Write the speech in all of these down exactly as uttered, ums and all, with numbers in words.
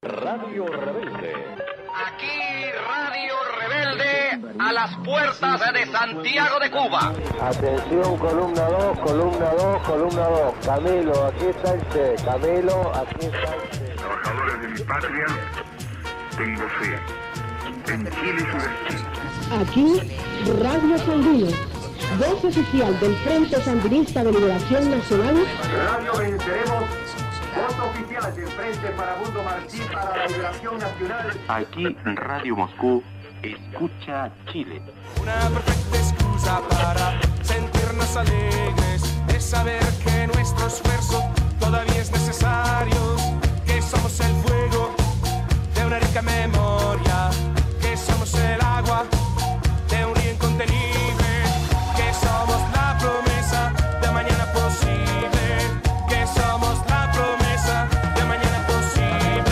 Radio Rebelde. Aquí Radio Rebelde a las puertas de Santiago de Cuba. Atención, columna dos, columna dos, columna dos. Camilo, aquí está el Che. Camilo, aquí está el Che. Trabajadores de mi patria, tengo fe. En Chile su destino. Aquí, Radio Sandino, voz oficial del Frente Sandinista de Liberación Nacional. Radio Venceremos, voz oficial del Frente Farabundo Martí para la Liberación Nacional. Aquí, Radio Moscú, escucha Chile. Una perfecta excusa para sentirnos alegres, de saber que nuestro esfuerzo todavía es necesario, que somos el fuego de una rica memoria, que somos el agua de un río incontenible, que somos la promesa de mañana posible, que somos la promesa de mañana posible.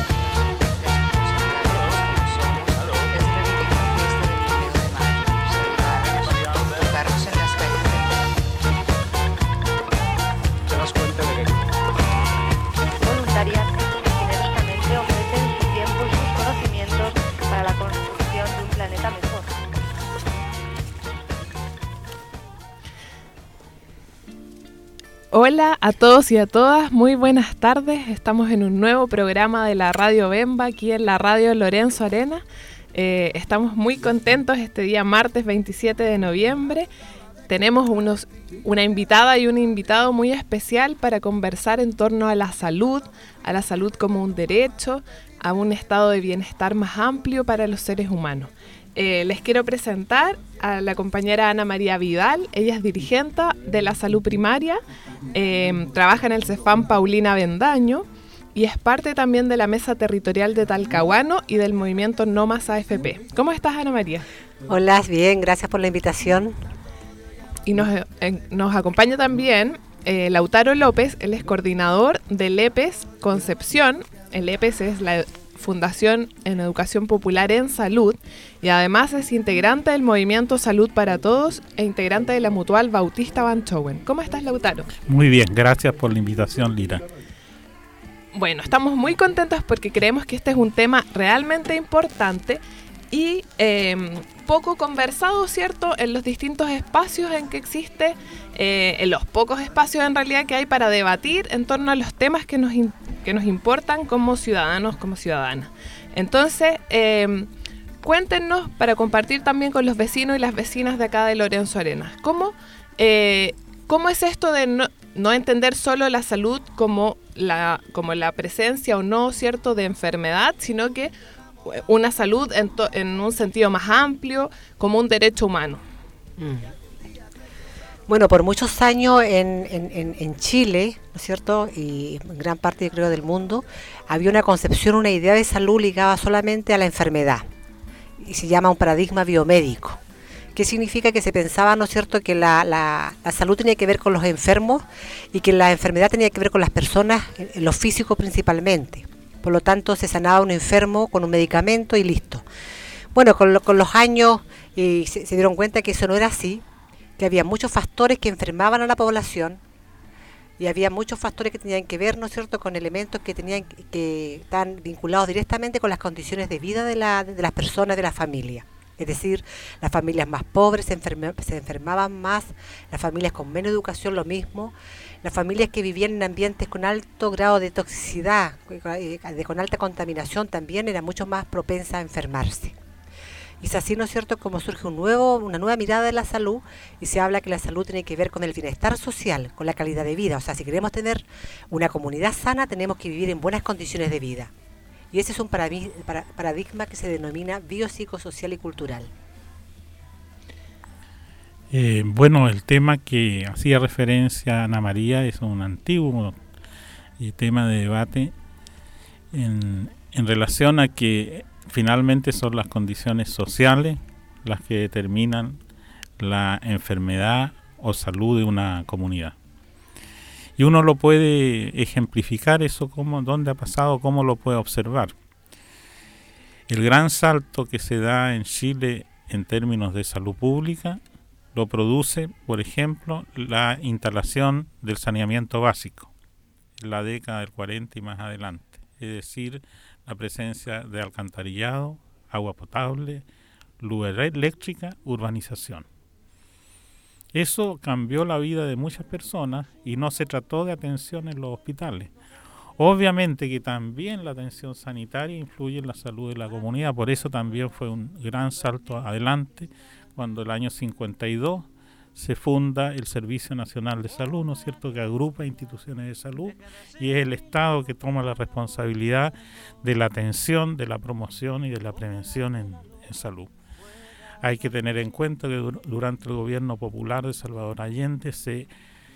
Voluntarias que generosamente ofrecen su tiempo y sus conocimientos para la construcción de un planeta mejor. Hola a todos y a todas, muy buenas tardes. Estamos en un nuevo programa de la Radio Bemba, aquí en la Radio Lorenzo Arena. Eh, estamos muy contentos este día martes veintisiete de noviembre. Tenemos unos, una invitada y un invitado muy especial para conversar en torno a la salud, a la salud como un derecho, a un estado de bienestar más amplio para los seres humanos. Eh, les quiero presentar a la compañera Ana María Vidal. Ella es dirigente de la salud primaria, eh, trabaja en el Cefam Paulina Avendaño y es parte también de la mesa territorial de Talcahuano y del movimiento No Más A F P. ¿Cómo estás, Ana María? Hola, bien, gracias por la invitación. Y nos, eh, nos acompaña también eh, Lautaro López, él es coordinador del E P E S Concepción. El E P E S es la Fundación en Educación Popular en Salud y además es integrante del movimiento Salud para Todos e integrante de la Mutual Bautista Banchowen. ¿Cómo estás, Lautaro? Muy bien, gracias por la invitación, Lira. Bueno, estamos muy contentos porque creemos que este es un tema realmente importante y eh, poco conversado, ¿cierto?, en los distintos espacios en que existe, eh, en los pocos espacios en realidad que hay para debatir en torno a los temas que nos, in- que nos importan como ciudadanos, como ciudadanas. Entonces, eh, cuéntenos para compartir también con los vecinos y las vecinas de acá de Lorenzo Arenas, ¿cómo, eh, cómo es esto de no, no entender solo la salud como la, como la presencia o no, ¿cierto?, de enfermedad, sino que una salud en, to- en un sentido más amplio, como un derecho humano? Mm. Bueno, por muchos años en, en, en, en Chile, ¿no es cierto?, y en gran parte, yo creo, del mundo, había una concepción, una idea de salud ligada solamente a la enfermedad, y se llama un paradigma biomédico. ¿Qué significa? Que se pensaba, ¿no es cierto?, que la, la, la salud tenía que ver con los enfermos y que la enfermedad tenía que ver con las personas, en lo físico principalmente. Por lo tanto, se sanaba un enfermo con un medicamento y listo. Bueno, con, lo, con los años eh, se, se dieron cuenta que eso no era así, que había muchos factores que enfermaban a la población y había muchos factores que tenían que ver, ¿no es cierto?, con elementos que tenían que están vinculados directamente con las condiciones de vida de, la, de las personas, de la familia. Es decir, las familias más pobres se, enferma, se enfermaban más, las familias con menos educación lo mismo, las familias que vivían en ambientes con alto grado de toxicidad, de, con alta contaminación también eran mucho más propensas a enfermarse. Y es así, ¿no es cierto?, como surge un nuevo, una nueva mirada de la salud y se habla que la salud tiene que ver con el bienestar social, con la calidad de vida. O sea, si queremos tener una comunidad sana, tenemos que vivir en buenas condiciones de vida. Y ese es un paradigma que se denomina biopsicosocial y cultural. Eh, bueno, el tema que hacía referencia Ana María es un antiguo eh, tema de debate en, en relación a que finalmente son las condiciones sociales las que determinan la enfermedad o salud de una comunidad. Y uno lo puede ejemplificar eso, cómo, dónde ha pasado, cómo lo puede observar. El gran salto que se da en Chile en términos de salud pública lo produce, por ejemplo, la instalación del saneamiento básico en la década del cuarenta y más adelante. es decir, la presencia de alcantarillado, agua potable, luz eléctrica, urbanización. Eso cambió la vida de muchas personas y no se trató de atención en los hospitales. Obviamente que también la atención sanitaria influye en la salud de la comunidad, por eso también fue un gran salto adelante cuando el año cincuenta y dos se funda el Servicio Nacional de Salud, ¿no es cierto?, que agrupa instituciones de salud y es el Estado que toma la responsabilidad de la atención, de la promoción y de la prevención en, en salud. Hay que tener en cuenta que durante el gobierno popular de Salvador Allende se,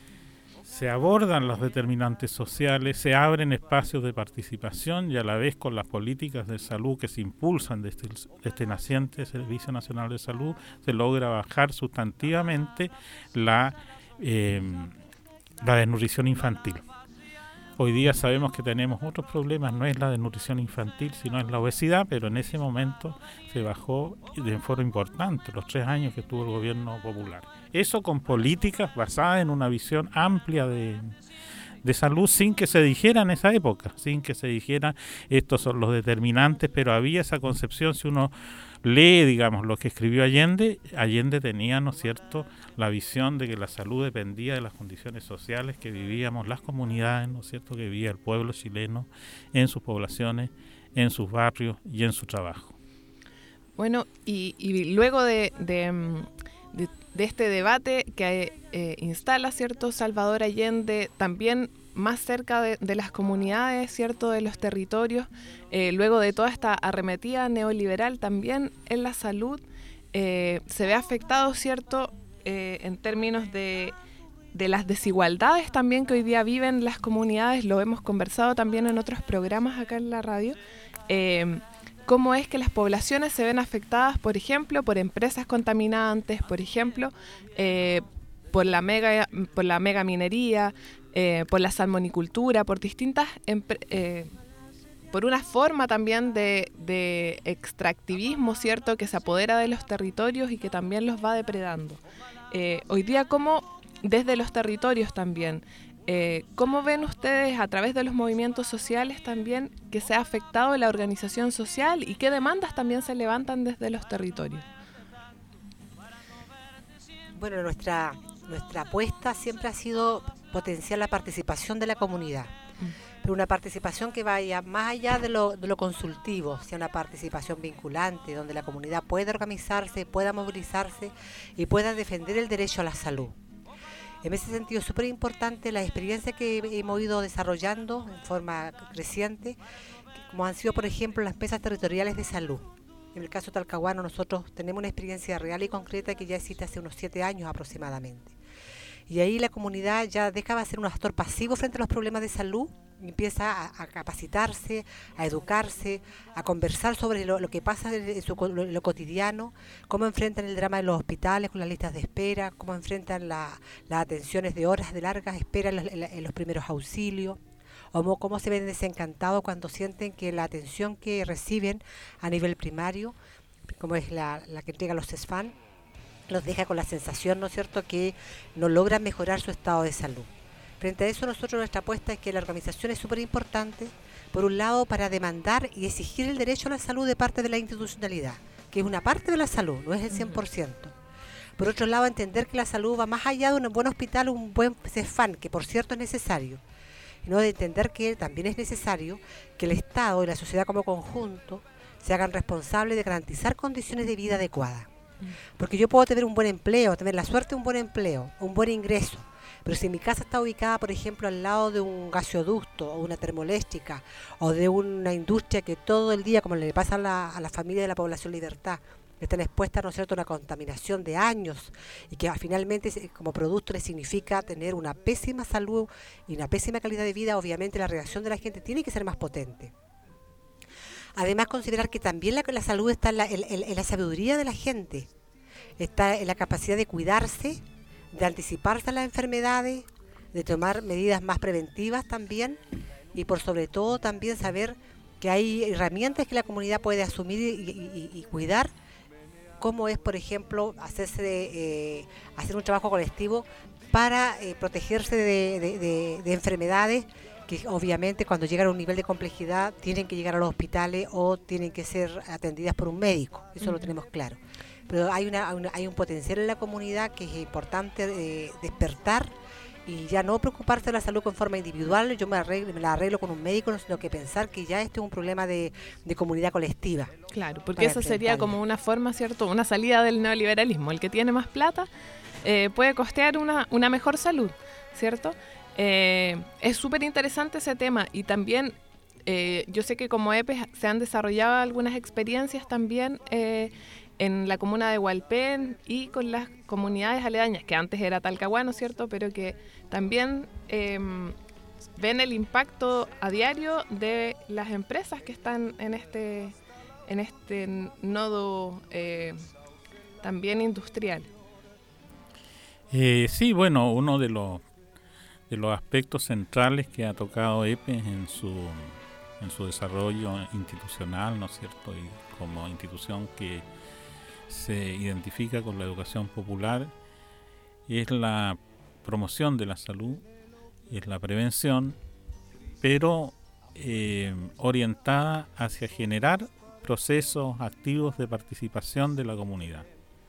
se abordan los determinantes sociales, se abren espacios de participación y a la vez con las políticas de salud que se impulsan desde, el, desde este naciente Servicio Nacional de Salud se logra bajar sustantivamente la, eh, la desnutrición infantil. Hoy día sabemos que tenemos otros problemas, no es la desnutrición infantil, sino es la obesidad, pero en ese momento se bajó de forma importante, los tres años que tuvo el gobierno popular. Eso con políticas basadas en una visión amplia de, de salud, sin que se dijera en esa época, sin que se dijera estos son los determinantes, pero había esa concepción. Si uno lee, digamos, lo que escribió Allende, Allende tenía, ¿no es cierto?, la visión de que la salud dependía de las condiciones sociales que vivíamos las comunidades, ¿no es cierto?, que vivía el pueblo chileno en sus poblaciones, en sus barrios y en su trabajo. Bueno, y, y luego de, de, de, de este debate que eh, instala, ¿cierto?, Salvador Allende, también más cerca de, de las comunidades, ¿cierto?, de los territorios, eh, luego de toda esta arremetida neoliberal también en la salud, eh, se ve afectado, ¿cierto?, eh, en términos de, de las desigualdades también que hoy día viven las comunidades, lo hemos conversado también en otros programas acá en la radio, eh, cómo es que las poblaciones se ven afectadas, por ejemplo, por empresas contaminantes, por ejemplo, eh, por la mega, por la mega minería, eh, por la salmonicultura, por distintas, eh, por una forma también de, de extractivismo, ¿cierto?, que se apodera de los territorios y que también los va depredando. Eh, hoy día, ¿cómo desde los territorios también, eh, cómo ven ustedes a través de los movimientos sociales también que se ha afectado la organización social y qué demandas también se levantan desde los territorios? Bueno, nuestra, nuestra apuesta siempre ha sido potenciar la participación de la comunidad, pero una participación que vaya más allá de lo, de lo consultivo, sea una participación vinculante, donde la comunidad pueda organizarse, pueda movilizarse y pueda defender el derecho a la salud. En ese sentido es súper importante la experiencia que hemos ido desarrollando en forma creciente, como han sido, por ejemplo, las mesas territoriales de salud. En el caso talcahuano nosotros tenemos una experiencia real y concreta que ya existe hace unos siete años aproximadamente. Y ahí la comunidad ya deja de ser un actor pasivo frente a los problemas de salud, y empieza a, a capacitarse, a educarse, a conversar sobre lo, lo que pasa en su, lo, lo cotidiano, cómo enfrentan el drama de los hospitales con las listas de espera, cómo enfrentan la, las atenciones de horas de largas espera en los, en, en los primeros auxilios, o cómo se ven desencantados cuando sienten que la atención que reciben a nivel primario, como es la, la que entrega los CESFAM, los deja con la sensación, ¿no es cierto?, que no logran mejorar su estado de salud. Frente a eso, nosotros nuestra apuesta es que la organización es súper importante, por un lado, para demandar y exigir el derecho a la salud de parte de la institucionalidad, que es una parte de la salud, no es el cien por ciento. Por otro lado, entender que la salud va más allá de un buen hospital o un buen CESFAM, que por cierto es necesario, sino de entender que también es necesario que el Estado y la sociedad como conjunto se hagan responsables de garantizar condiciones de vida adecuadas. Porque yo puedo tener un buen empleo, tener la suerte de un buen empleo, un buen ingreso, pero si mi casa está ubicada, por ejemplo, al lado de un gasoducto o una termoeléctrica o de una industria que todo el día, como le pasa a la, a la familia de la población Libertad, están expuestas, ¿no es cierto?, a una contaminación de años y que finalmente como producto les significa tener una pésima salud y una pésima calidad de vida, obviamente la reacción de la gente tiene que ser más potente. Además, considerar que también la, la salud está en la, en, en la sabiduría de la gente, está en la capacidad de cuidarse, de anticiparse a las enfermedades, de tomar medidas más preventivas también y por sobre todo también saber que hay herramientas que la comunidad puede asumir y, y, y cuidar, como es, por ejemplo, hacerse de, eh, hacer un trabajo colectivo para eh, protegerse de, de, de, de enfermedades que obviamente cuando llegan a un nivel de complejidad tienen que llegar a los hospitales o tienen que ser atendidas por un médico, eso uh-huh. lo tenemos claro. Pero hay, una, una, hay un potencial en la comunidad que es importante eh, despertar y ya no preocuparse de la salud con forma individual, yo me, arreglo, me la arreglo con un médico, sino que pensar que ya esto es un problema de, de comunidad colectiva. Claro, porque eso sería como una forma, ¿cierto? Una salida del neoliberalismo. El que tiene más plata eh, puede costear una, una mejor salud, ¿cierto? Eh, es súper interesante ese tema y también eh, yo sé que como E P E se han desarrollado algunas experiencias también eh, en la comuna de Hualpén y con las comunidades aledañas, que antes era Talcahuano, ¿cierto? Pero que también eh, ven el impacto a diario de las empresas que están en este, en este nodo eh, también industrial. Eh, sí, bueno, uno de los de los aspectos centrales que ha tocado E P E en su en su desarrollo institucional, ¿no es cierto? Y como institución que se identifica con la educación popular es la promoción de la salud, es la prevención, pero eh, orientada hacia generar procesos activos de participación de la comunidad.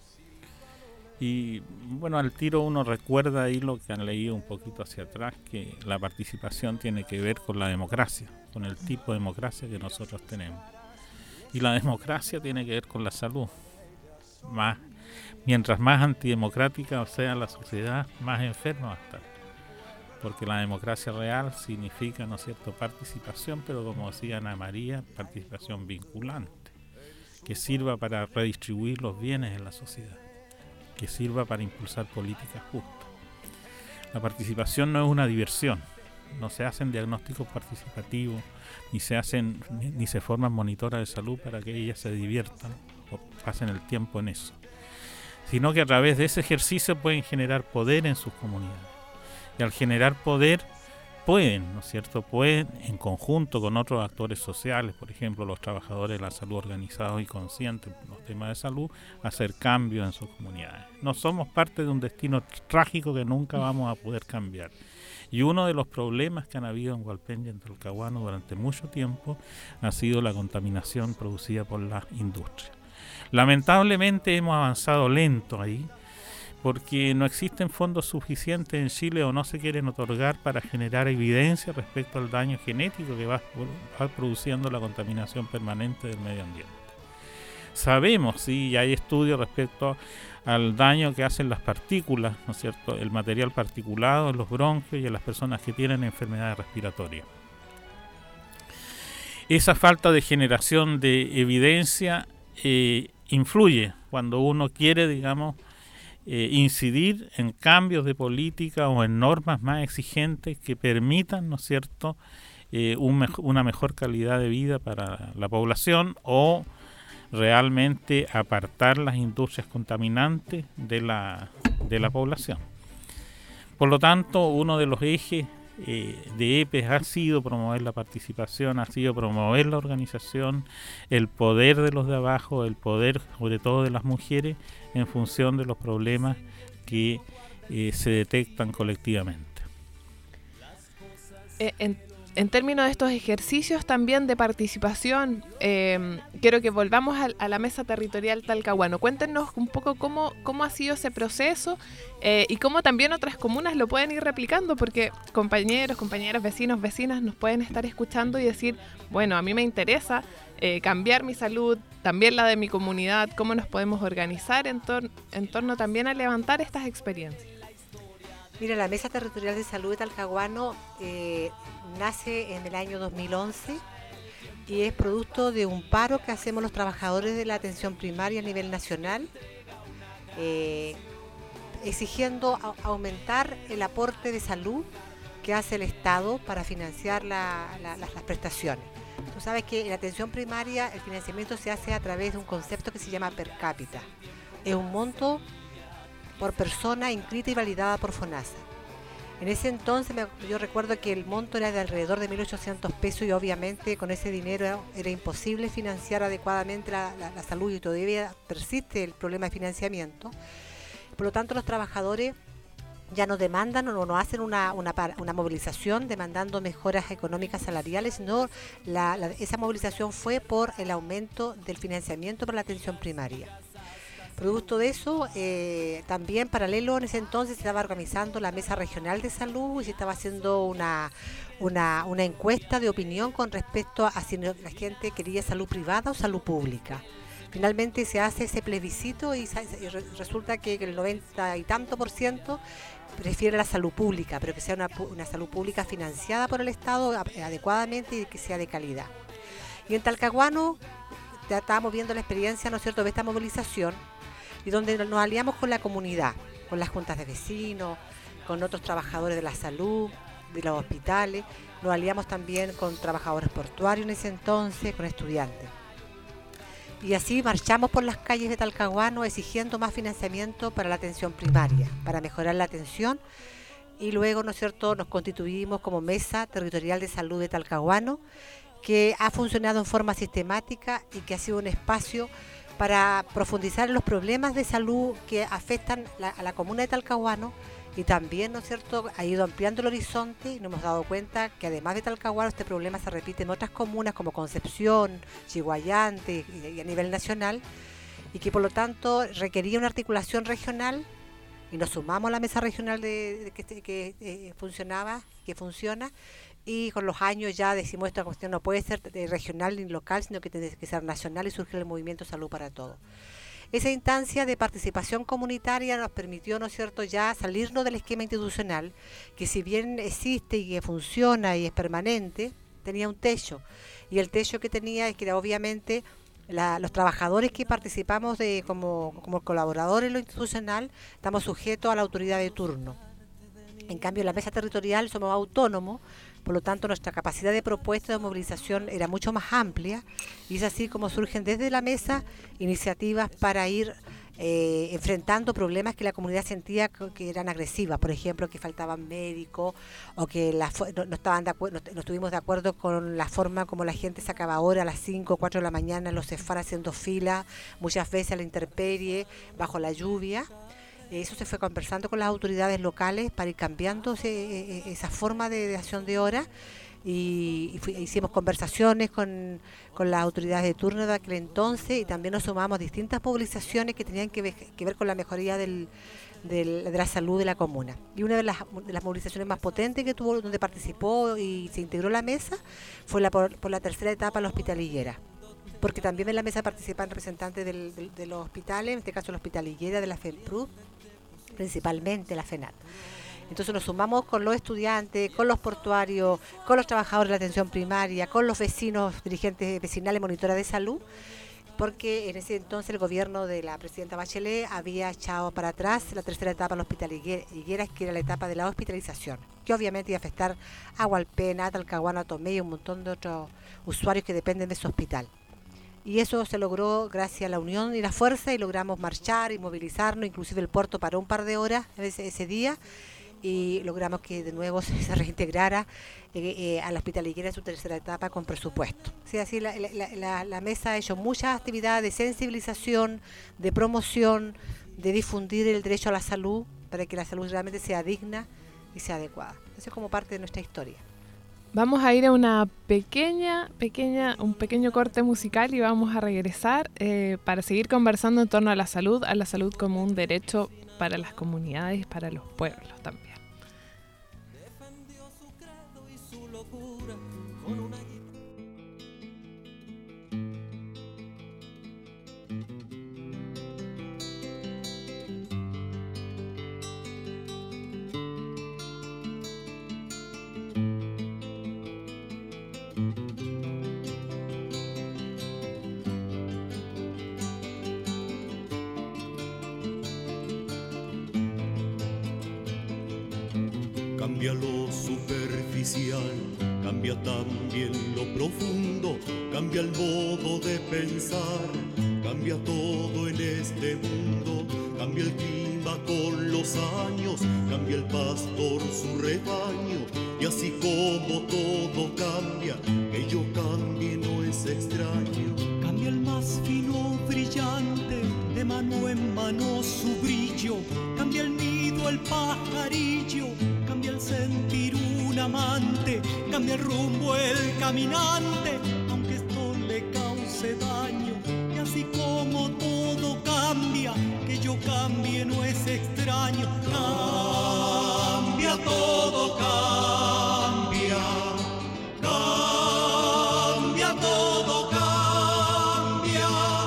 Y bueno, al tiro uno recuerda ahí lo que han leído un poquito hacia atrás, que la participación tiene que ver con la democracia, con el tipo de democracia que nosotros tenemos. Y la democracia tiene que ver con la salud. Más, mientras más antidemocrática sea la sociedad, más enferma va a estar. Porque la democracia real significa, ¿no es cierto?, participación, pero como decía Ana María, participación vinculante, que sirva para redistribuir los bienes en la sociedad, que sirva para impulsar políticas justas. La participación no es una diversión, no se hacen diagnósticos participativos, ni se hacen, ni, ni se forman monitoras de salud para que ellas se diviertan o pasen el tiempo en eso, sino que a través de ese ejercicio pueden generar poder en sus comunidades. Y al generar poder, pueden, ¿no es cierto?, pueden en conjunto con otros actores sociales, por ejemplo, los trabajadores de la salud organizados y conscientes en los temas de salud, hacer cambios en sus comunidades. No somos parte de un destino trágico que nunca vamos a poder cambiar. Y uno de los problemas que han habido en Hualpén y en Talcahuano durante mucho tiempo ha sido la contaminación producida por la industria. Lamentablemente hemos avanzado lento ahí, porque no existen fondos suficientes en Chile o no se quieren otorgar para generar evidencia respecto al daño genético que va, va produciendo la contaminación permanente del medio ambiente. Sabemos, sí, y hay estudios respecto al daño que hacen las partículas, ¿no es cierto?, el material particulado en los bronquios y en las personas que tienen enfermedades respiratorias. Esa falta de generación de evidencia eh, influye cuando uno quiere, digamos, eh, incidir en cambios de política o en normas más exigentes que permitan, ¿no es cierto?, eh, un mej- una mejor calidad de vida para la población o realmente apartar las industrias contaminantes de la, de la población. Por lo tanto, uno de los ejes eh, de E P E ha sido promover la participación, ha sido promover la organización, el poder de los de abajo, el poder sobre todo de las mujeres en función de los problemas que eh, se detectan colectivamente. Eh, en En términos de estos ejercicios también de participación, eh, quiero que volvamos a, a la mesa territorial Talcahuano. Cuéntenos un poco cómo, cómo ha sido ese proceso eh, y cómo también otras comunas lo pueden ir replicando, porque compañeros, compañeras, vecinos, vecinas nos pueden estar escuchando y decir, bueno, a mí me interesa eh, cambiar mi salud, también la de mi comunidad, cómo nos podemos organizar en, tor- en torno también a levantar estas experiencias. Mira, la Mesa Territorial de Salud de Talcahuano eh, nace en el año dos mil once y es producto de un paro que hacemos los trabajadores de la atención primaria a nivel nacional, eh, exigiendo a, aumentar el aporte de salud que hace el Estado para financiar la, la, las, las prestaciones. Tú sabes que en la atención primaria el financiamiento se hace a través de un concepto que se llama per cápita. Es un monto por persona inscrita y validada por FONASA. En ese entonces me, yo recuerdo que el monto era de alrededor de mil ochocientos pesos y obviamente con ese dinero era imposible financiar adecuadamente la, la, la salud y todavía persiste el problema de financiamiento. Por lo tanto, los trabajadores ya no demandan o no hacen una, una, una movilización demandando mejoras económicas salariales, sino la, la, esa movilización fue por el aumento del financiamiento para la atención primaria. Producto de eso, eh, también paralelo en ese entonces se estaba organizando la Mesa Regional de Salud y se estaba haciendo una, una, una encuesta de opinión con respecto a si la gente quería salud privada o salud pública. Finalmente se hace ese plebiscito y, y resulta que el noventa y tanto por ciento prefiere la salud pública, pero que sea una, una salud pública financiada por el Estado adecuadamente y que sea de calidad. Y en Talcahuano ya estábamos viendo la experiencia, ¿no es cierto?, de esta movilización, y donde nos aliamos con la comunidad, con las juntas de vecinos, con otros trabajadores de la salud, de los hospitales, nos aliamos también con trabajadores portuarios en ese entonces, con estudiantes. Y así marchamos por las calles de Talcahuano exigiendo más financiamiento para la atención primaria, para mejorar la atención, y luego, ¿no es cierto?, nos constituimos como Mesa Territorial de Salud de Talcahuano, que ha funcionado en forma sistemática y que ha sido un espacio para profundizar en los problemas de salud que afectan la, a la comuna de Talcahuano, y también, ¿no es cierto?, ha ido ampliando el horizonte y nos hemos dado cuenta que además de Talcahuano este problema se repite en otras comunas como Concepción, Chiguayante y, y a nivel nacional, y que por lo tanto requería una articulación regional, y nos sumamos a la mesa regional de, de que, que eh, funcionaba, que funciona, y con los años ya decimos esta cuestión no puede ser regional ni local, sino que tiene que ser nacional, y surge el movimiento Salud para Todos. Esa instancia de participación comunitaria nos permitió, ¿no es cierto?, ya salirnos del esquema institucional, que si bien existe y que funciona y es permanente, tenía un techo, y el techo que tenía es que era obviamente la, los trabajadores que participamos de como, como colaboradores en lo institucional estamos sujetos a la autoridad de turno. En cambio, en la mesa territorial somos autónomos, por lo tanto nuestra capacidad de propuesta de movilización era mucho más amplia, y es así como surgen desde la mesa iniciativas para ir eh, enfrentando problemas que la comunidad sentía que eran agresivas, por ejemplo, que faltaban médicos o que la, no, no, estaban de acuerdo, no, no estuvimos de acuerdo con la forma como la gente sacaba ahora a las cinco o cuatro de la mañana en los cefar haciendo fila, muchas veces a la intemperie, bajo la lluvia. Eso se fue conversando con las autoridades locales para ir cambiando ese, esa forma de, de acción de hora, y, y fui, hicimos conversaciones con, con las autoridades de turno de aquel entonces, y también nos sumamos a distintas movilizaciones que tenían que ver, que ver con la mejoría del, del, de la salud de la comuna. Y una de las, de las movilizaciones más potentes que tuvo, donde participó y se integró la mesa, fue la por, por la tercera etapa, la hospitalillera. Porque también en la mesa participan representantes del, del, de los hospitales, en este caso la hospitalillera de la FENPRUD, principalmente la FENAT. Entonces nos sumamos con los estudiantes, con los portuarios, con los trabajadores de la atención primaria, con los vecinos, dirigentes vecinales, monitoras de salud, porque en ese entonces el gobierno de la presidenta Bachelet había echado para atrás la tercera etapa de la hospitalillera, que era la etapa de la hospitalización, que obviamente iba a afectar a Hualpén, a Talcahuano, a Tomé y un montón de otros usuarios que dependen de ese hospital. Y eso se logró gracias a la unión y la fuerza, y logramos marchar y movilizarnos, inclusive el puerto paró un par de horas ese, ese día, y logramos que de nuevo se, se reintegrara eh, eh, a la hospitalillera en su tercera etapa con presupuesto. O sea, así la, la, la, la mesa ha hecho muchas actividades de sensibilización, de promoción, de difundir el derecho a la salud, para que la salud realmente sea digna y sea adecuada. Eso es como parte de nuestra historia. Vamos a ir a una pequeña, pequeña, un pequeño corte musical, y vamos a regresar eh, para seguir conversando en torno a la salud, a la salud como un derecho para las comunidades, para los pueblos también. Defendió su credo y su locura con una Cambia lo superficial, cambia también lo profundo, cambia el modo de pensar, cambia todo en este mundo, cambia el clima con los años, cambia el pastor su rebaño, y así como todo cambia, que yo cambie no es extraño. Cambia el más fino brillante, de mano en mano su brillo, cambia el nido canto el pajarillo, cambia el sentir un amante, cambia el rumbo el caminante, aunque esto le cause daño. Y así como todo cambia, que yo cambie no es extraño. Cambia todo, cambia, cambia todo, cambia,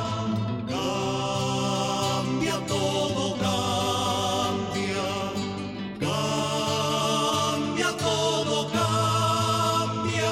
cambia todo, cambia, cambia todo, cambia.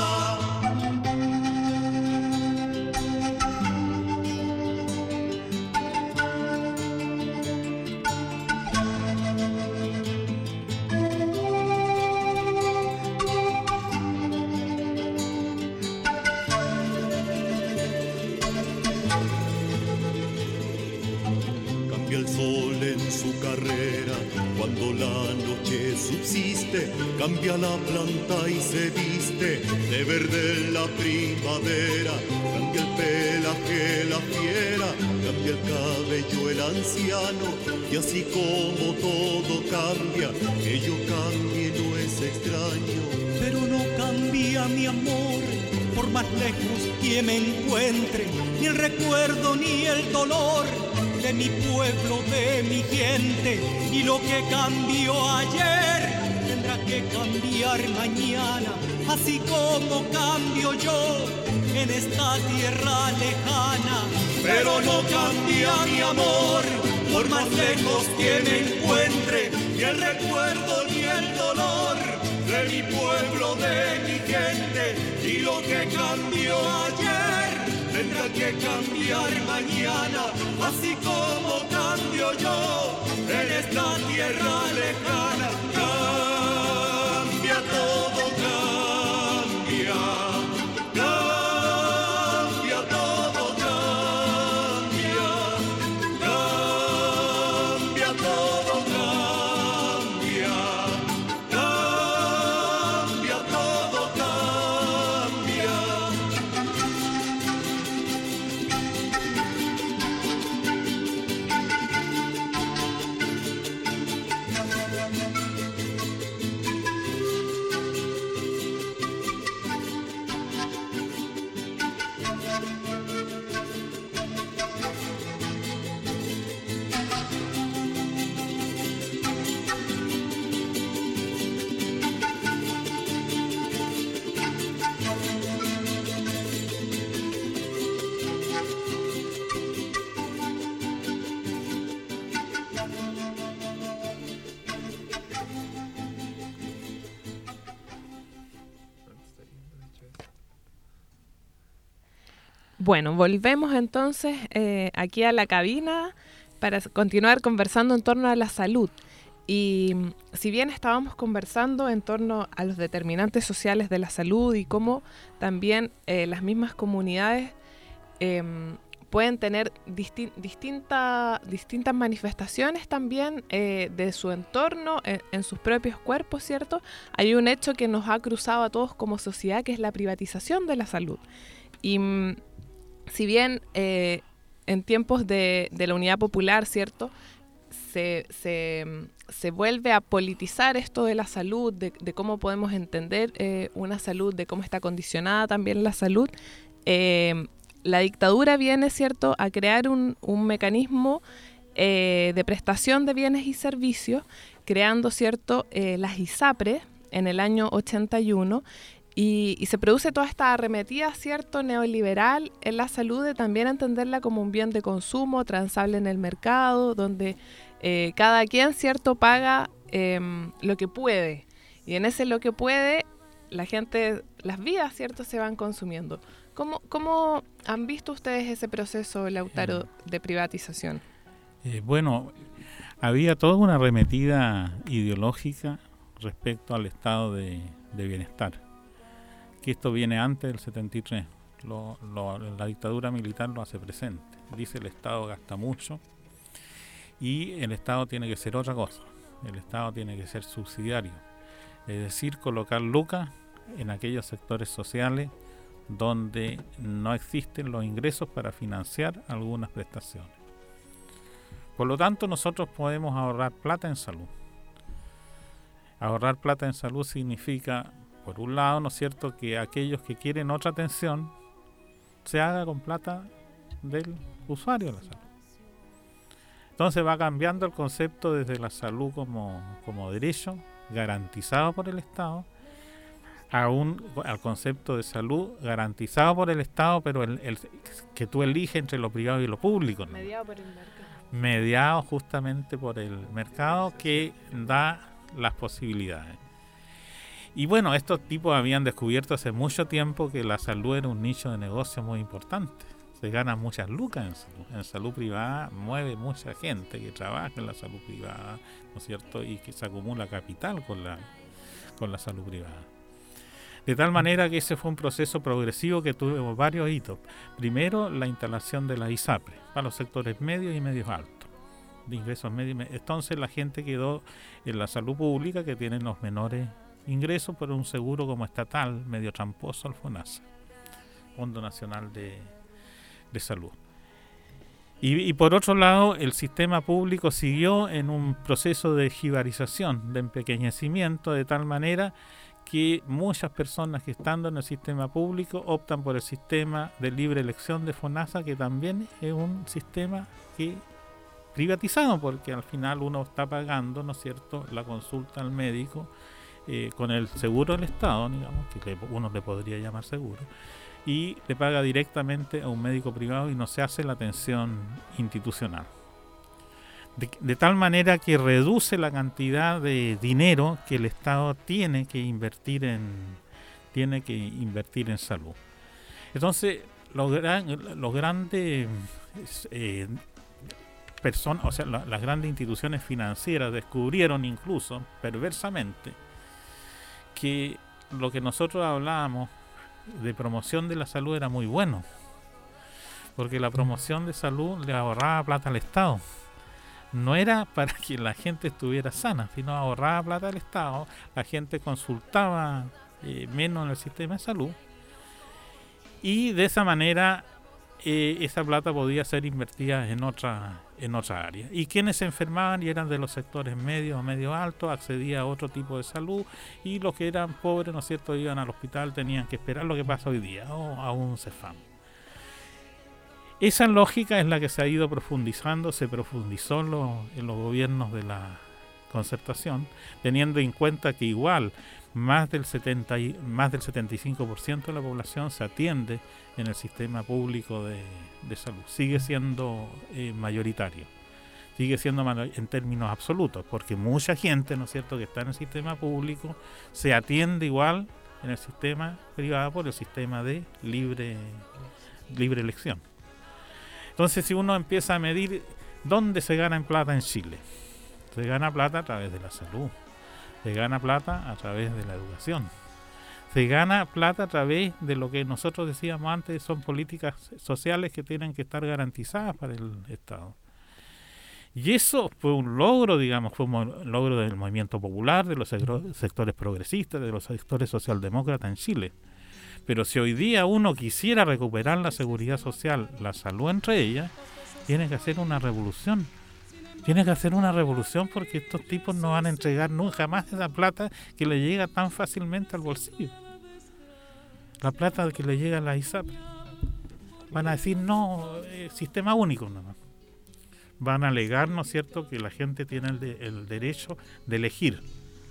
Cambia el sol en su carrera cuando la noche subsiste, cambia la planta y se viste de verde la primavera, cambia el pelaje la fiera, cambia el cabello el anciano, y así como todo cambia, que yo cambie no es extraño. Pero no cambia mi amor, por más lejos que me encuentre, ni el recuerdo ni el dolor de mi pueblo, de mi gente. Y lo que cambió ayer tendrá que cambiar mañana, así como cambio yo en esta tierra lejana. Pero no cambia mi amor, por más lejos que me encuentre, ni el recuerdo ni el dolor de mi pueblo, de mi gente. Y lo que cambió ayer tendrá que cambiar mañana, así como cambio yo en esta tierra lejana. Cambia todo, cambia, cambia todo, cambia, cambia todo, cambia, cambia todo, cambia. Bueno, volvemos entonces eh, aquí a la cabina para continuar conversando en torno a la salud. Y si bien estábamos conversando en torno a los determinantes sociales de la salud y cómo también eh, las mismas comunidades eh, pueden tener disti- distinta, distintas manifestaciones también eh, de su entorno en, en sus propios cuerpos, ¿cierto? Hay un hecho que nos ha cruzado a todos como sociedad, que es la privatización de la salud. Y mm, si bien eh, en tiempos de, de la Unidad Popular, ¿cierto?, se, se, se vuelve a politizar esto de la salud, de, de cómo podemos entender eh, una salud, de cómo está condicionada también la salud, eh, la dictadura viene, ¿cierto?, a crear un, un mecanismo eh, de prestación de bienes y servicios, creando, ¿cierto?, eh, las ISAPRES en el año ochenta y uno, Y, y se produce toda esta arremetida, ¿cierto?, neoliberal en la salud, de también entenderla como un bien de consumo transable en el mercado, donde eh, cada quien, ¿cierto?, paga eh, lo que puede. Y en ese lo que puede, la gente, las vidas, ¿cierto?, se van consumiendo. ¿Cómo, cómo han visto ustedes ese proceso, Lautaro, de privatización? Eh, bueno, había toda una arremetida ideológica respecto al estado de, de bienestar, que esto viene antes del setenta y tres. Lo, lo, la dictadura militar lo hace presente. Dice el Estado gasta mucho y el Estado tiene que ser otra cosa. El Estado tiene que ser subsidiario, es decir, colocar lucas en aquellos sectores sociales donde no existen los ingresos para financiar algunas prestaciones. Por lo tanto, nosotros podemos ahorrar plata en salud. Ahorrar plata en salud significa, por un lado, ¿no es cierto?, que aquellos que quieren otra atención se haga con plata del usuario de la salud. Entonces va cambiando el concepto desde la salud como, como derecho garantizado por el Estado a un, al concepto de salud garantizado por el Estado, pero el, el que tú eliges entre lo privado y lo público, ¿no? Mediado por el mercado. Mediado justamente por el mercado que da las posibilidades. Y bueno, estos tipos habían descubierto hace mucho tiempo que la salud era un nicho de negocio muy importante. Se ganan muchas lucas en salud. En salud privada mueve mucha gente que trabaja en la salud privada, ¿no es cierto? Y que se acumula capital con la, con la salud privada. De tal manera que ese fue un proceso progresivo que tuvo varios hitos. Primero, la instalación de la ISAPRE para los sectores medios y medios altos, de ingresos medios. Entonces la gente quedó en la salud pública, que tienen los menores ingresos, por un seguro como estatal, medio tramposo, al FONASA, Fondo Nacional de, de Salud. Y, y por otro lado, el sistema público siguió en un proceso de jibarización, de empequeñecimiento, de tal manera que muchas personas que estando en el sistema público optan por el sistema de libre elección de FONASA, que también es un sistema que privatizado, porque al final uno está pagando, ¿no es cierto?, la consulta al médico eh, con el seguro del Estado, digamos, que uno le podría llamar seguro, y le paga directamente a un médico privado y no se hace la atención institucional. De, de tal manera que reduce la cantidad de dinero que el Estado tiene que invertir en tiene que invertir en salud. Entonces, los, gran, los grandes eh, personas, o sea, la, las grandes instituciones financieras descubrieron incluso perversamente que lo que nosotros hablábamos de promoción de la salud era muy bueno, porque la promoción de salud le ahorraba plata al Estado. No era para que la gente estuviera sana, sino ahorraba plata al Estado, la gente consultaba eh, menos en el sistema de salud, y de esa manera eh, esa plata podía ser invertida en otra en otra área. Y quienes se enfermaban y eran de los sectores medios o medio altos, accedía a otro tipo de salud, y los que eran pobres, ¿no es cierto?, iban al hospital, tenían que esperar lo que pasa hoy día, o a un CEFAM. Esa lógica es la que se ha ido profundizando, se profundizó en los, en los gobiernos de la concertación, teniendo en cuenta que igual más del setenta y, más del setenta y cinco por ciento de la población se atiende en el sistema público de, de salud. Sigue siendo eh, mayoritario, sigue siendo en términos absolutos, porque mucha gente, ¿no es cierto?, que está en el sistema público se atiende igual en el sistema privado por el sistema de libre, libre elección. Entonces, si uno empieza a medir dónde se gana en plata en Chile, se gana plata a través de la salud, se gana plata a través de la educación, se gana plata a través de lo que nosotros decíamos antes, son políticas sociales que tienen que estar garantizadas para el Estado. Y eso fue un logro, digamos, fue un logro del movimiento popular, de los sectores progresistas, de los sectores socialdemócratas en Chile. Pero si hoy día uno quisiera recuperar la seguridad social, la salud entre ellas, tiene que hacer una revolución. Tiene que hacer una revolución porque estos tipos no van a entregar nunca más esa plata que le llega tan fácilmente al bolsillo. La plata que le llega a la ISAPRE. Van a decir, no, eh, sistema único nada más. Van a alegar, ¿no es cierto?, que la gente tiene el, de, el derecho de elegir.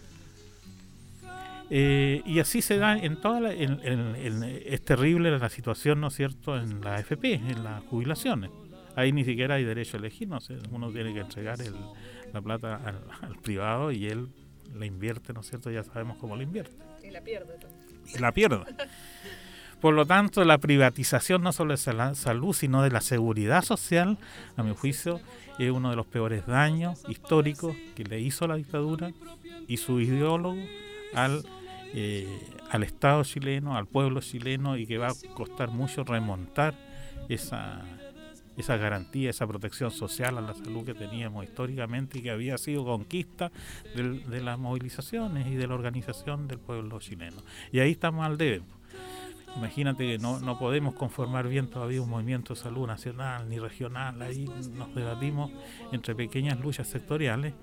Eh, y así se da en toda la, en, en, en, es terrible la situación, ¿no es cierto?, en la A F P, en las jubilaciones. Ahí ni siquiera hay derecho a elegir, no sé, uno tiene que entregar el, la plata al, al privado y él la invierte, ¿no es cierto?, ya sabemos cómo la invierte. Y la pierde también. Y la pierde. Por lo tanto, la privatización no solo de la salud, sino de la seguridad social, a mi juicio, es uno de los peores daños históricos que le hizo la dictadura y su ideólogo al, eh, al Estado chileno, al pueblo chileno, y que va a costar mucho remontar esa, esa garantía, esa protección social a la salud que teníamos históricamente y que había sido conquista de, de las movilizaciones y de la organización del pueblo chileno. Y ahí estamos al debe. Imagínate que no, no podemos conformar bien todavía un movimiento de salud nacional ni regional. Ahí nos debatimos entre pequeñas luchas sectoriales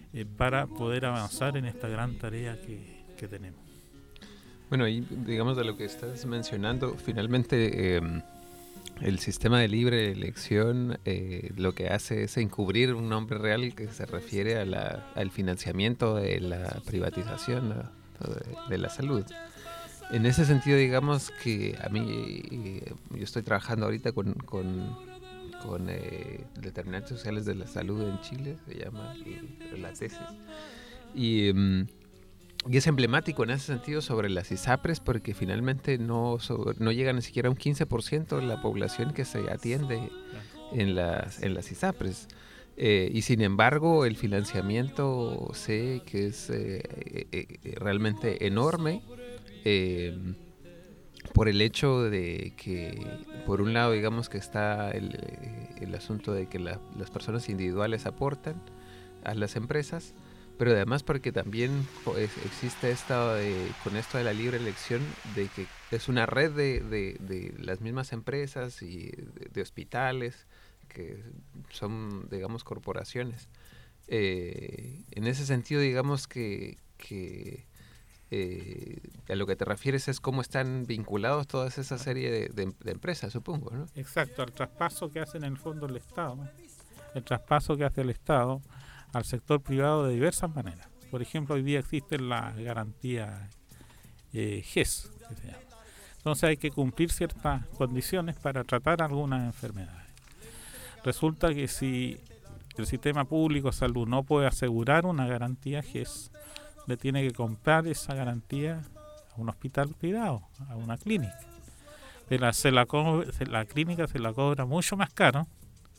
eh, para poder avanzar en esta gran tarea que, que tenemos. Bueno, y digamos de lo que estás mencionando, finalmente eh, el sistema de libre elección eh, lo que hace es encubrir un nombre real que se refiere a la, al financiamiento de la privatización, ¿no?, de, de la salud. En ese sentido, digamos que a mí, eh, yo estoy trabajando ahorita con, con, con eh, determinantes sociales de la salud en Chile, se llama eh, la tesis, y, um, y es emblemático en ese sentido sobre las ISAPRES, porque finalmente no, sobre, no llega ni siquiera a un quince por ciento de la población que se atiende en las, en las ISAPRES. Eh, y sin embargo, el financiamiento sé que es eh, eh, eh, realmente enorme, eh, por el hecho de que, por un lado, digamos que está el, el asunto de que la, las personas individuales aportan a las empresas, pero además porque también pues, existe esta de, con esto de la libre elección, de que es una red de, de, de las mismas empresas y de, de hospitales, que son, digamos, corporaciones. Eh, en ese sentido, digamos que, que eh, a lo que te refieres es cómo están vinculados toda esa serie de, de, de empresas, supongo, ¿no? Exacto, al traspaso que hace en el fondo el Estado, ¿no? El traspaso que hace el Estado al sector privado de diversas maneras. Por ejemplo, hoy día existen las garantías eh, G E S, que se llama. Entonces hay que cumplir ciertas condiciones para tratar algunas enfermedades. Resulta que si el sistema público de salud no puede asegurar una garantía G E S, le tiene que comprar esa garantía a un hospital privado, a una clínica. Pero se la, co- la clínica se la cobra mucho más caro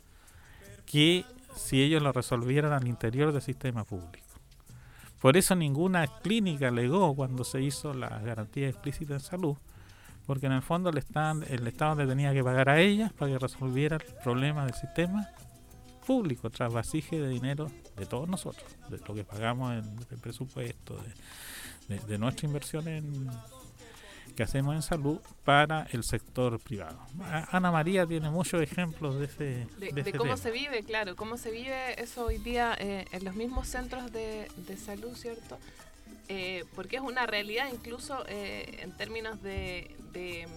que si ellos lo resolvieran al interior del sistema público. Por eso ninguna clínica alegó cuando se hizo la garantía explícita en salud, porque en el fondo el Estado, el Estado le tenía que pagar a ellas para que resolviera el problema del sistema público, tras vasije de dinero de todos nosotros, de lo que pagamos en el presupuesto, de, de, de nuestra inversión en, que hacemos en salud para el sector privado. Ana María tiene muchos ejemplos de ese De, de, de ese cómo tema. se vive, claro, cómo se vive eso hoy día eh, en los mismos centros de, de salud, ¿cierto? Eh, porque es una realidad incluso eh, en términos de, de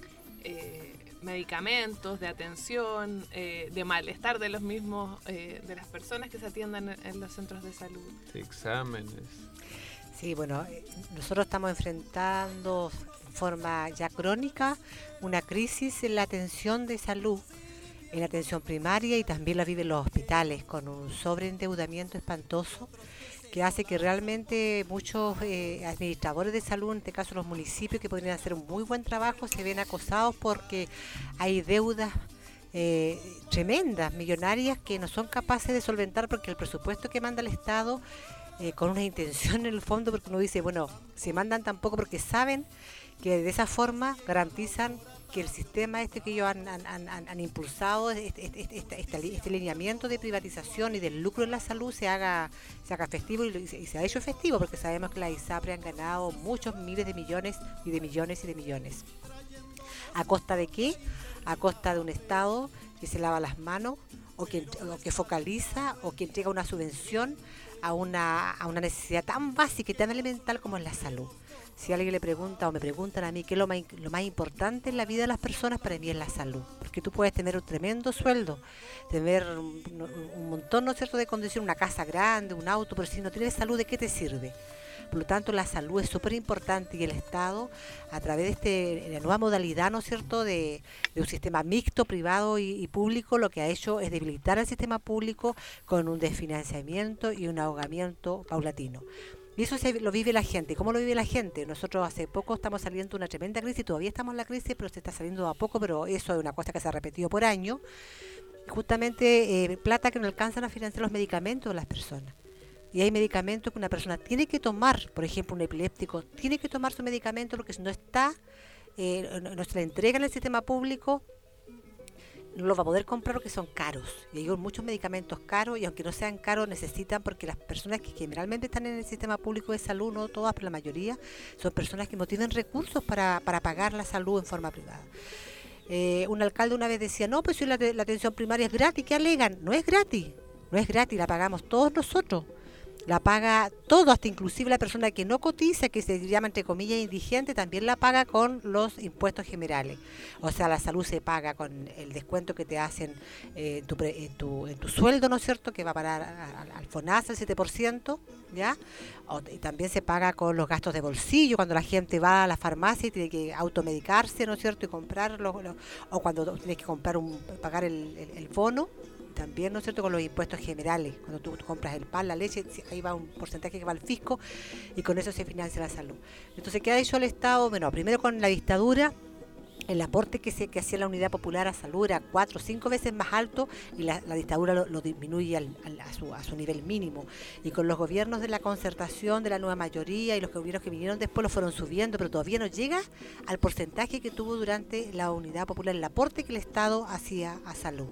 eh, medicamentos, de atención, eh, de malestar de los mismos, eh, de las personas que se atiendan en, en los centros de salud. Exámenes. Sí, bueno, nosotros estamos enfrentando en forma ya crónica una crisis en la atención de salud, en la atención primaria, y también la viven los hospitales, con un sobreendeudamiento espantoso que hace que realmente muchos eh, administradores de salud, en este caso los municipios, que podrían hacer un muy buen trabajo, se ven acosados porque hay deudas eh, tremendas, millonarias, que no son capaces de solventar, porque el presupuesto que manda el Estado, eh, con una intención en el fondo, porque uno dice, bueno, se mandan tampoco porque saben que de esa forma garantizan que el sistema este que ellos han, han, han, han impulsado, este, este, este, este, este lineamiento de privatización y del lucro en la salud, se haga se haga efectivo, y, y se ha hecho efectivo, porque sabemos que las ISAPRE han ganado muchos miles de millones y de millones y de millones. ¿A costa de qué? A costa de un Estado que se lava las manos, o que, o que focaliza, o que entrega una subvención a una, a una necesidad tan básica y tan elemental como es la salud. Si alguien le pregunta o me preguntan a mí qué es lo más, lo más importante en la vida de las personas, para mí es la salud. Porque tú puedes tener un tremendo sueldo, tener un, un montón, ¿no es cierto?, de condiciones, una casa grande, un auto, pero si no tienes salud, ¿de qué te sirve? Por lo tanto, la salud es súper importante, y el Estado, a través de este, la nueva modalidad, ¿no es cierto?, de, de un sistema mixto, privado y, y público, lo que ha hecho es debilitar al sistema público con un desfinanciamiento y un ahogamiento paulatino. Y eso se lo vive la gente. ¿Cómo lo vive la gente? Nosotros hace poco estamos saliendo de una tremenda crisis, todavía estamos en la crisis, pero se está saliendo a poco, pero eso es una cosa que se ha repetido por año. Justamente eh, plata que no alcanzan a financiar los medicamentos de las personas. Y hay medicamentos que una persona tiene que tomar, por ejemplo, un epiléptico, tiene que tomar su medicamento, porque si no está, eh, no, no se le entrega en el sistema público, no lo va a poder comprar porque son caros. Y hay muchos medicamentos caros, y aunque no sean caros, necesitan, porque las personas que generalmente están en el sistema público de salud, no todas, pero la mayoría, son personas que no tienen recursos para, para pagar la salud en forma privada. Eh, un alcalde una vez decía, no, pues si la, la atención primaria es gratis, ¿qué alegan? No es gratis, no es gratis, la pagamos todos nosotros. la paga todo, hasta inclusive la persona que no cotiza, que se llama entre comillas indigente, también la paga con los impuestos generales. O sea, la salud se paga con el descuento que te hacen eh, en, tu, en, tu, en tu sueldo, ¿no es cierto?, que va a parar al, al FONASA el siete por ciento, ¿ya? O, y también se paga con los gastos de bolsillo, cuando la gente va a la farmacia y tiene que automedicarse, ¿no es cierto?, y comprar, los, los, o cuando tienes que comprar un, pagar el, el, el bono. También, ¿no es cierto?, con los impuestos generales. Cuando tú compras el pan, la leche, ahí va un porcentaje que va al fisco y con eso se financia la salud. Entonces, ¿qué ha hecho el Estado? Bueno, primero con la dictadura, el aporte que, se, que hacía la Unidad Popular a salud era cuatro o cinco veces más alto y la, la dictadura lo, lo disminuye al, al, a, su, a su nivel mínimo. Y con los gobiernos de la concertación, de la nueva mayoría y los gobiernos que vinieron después lo fueron subiendo, pero todavía no llega al porcentaje que tuvo durante la Unidad Popular, el aporte que el Estado hacía a salud.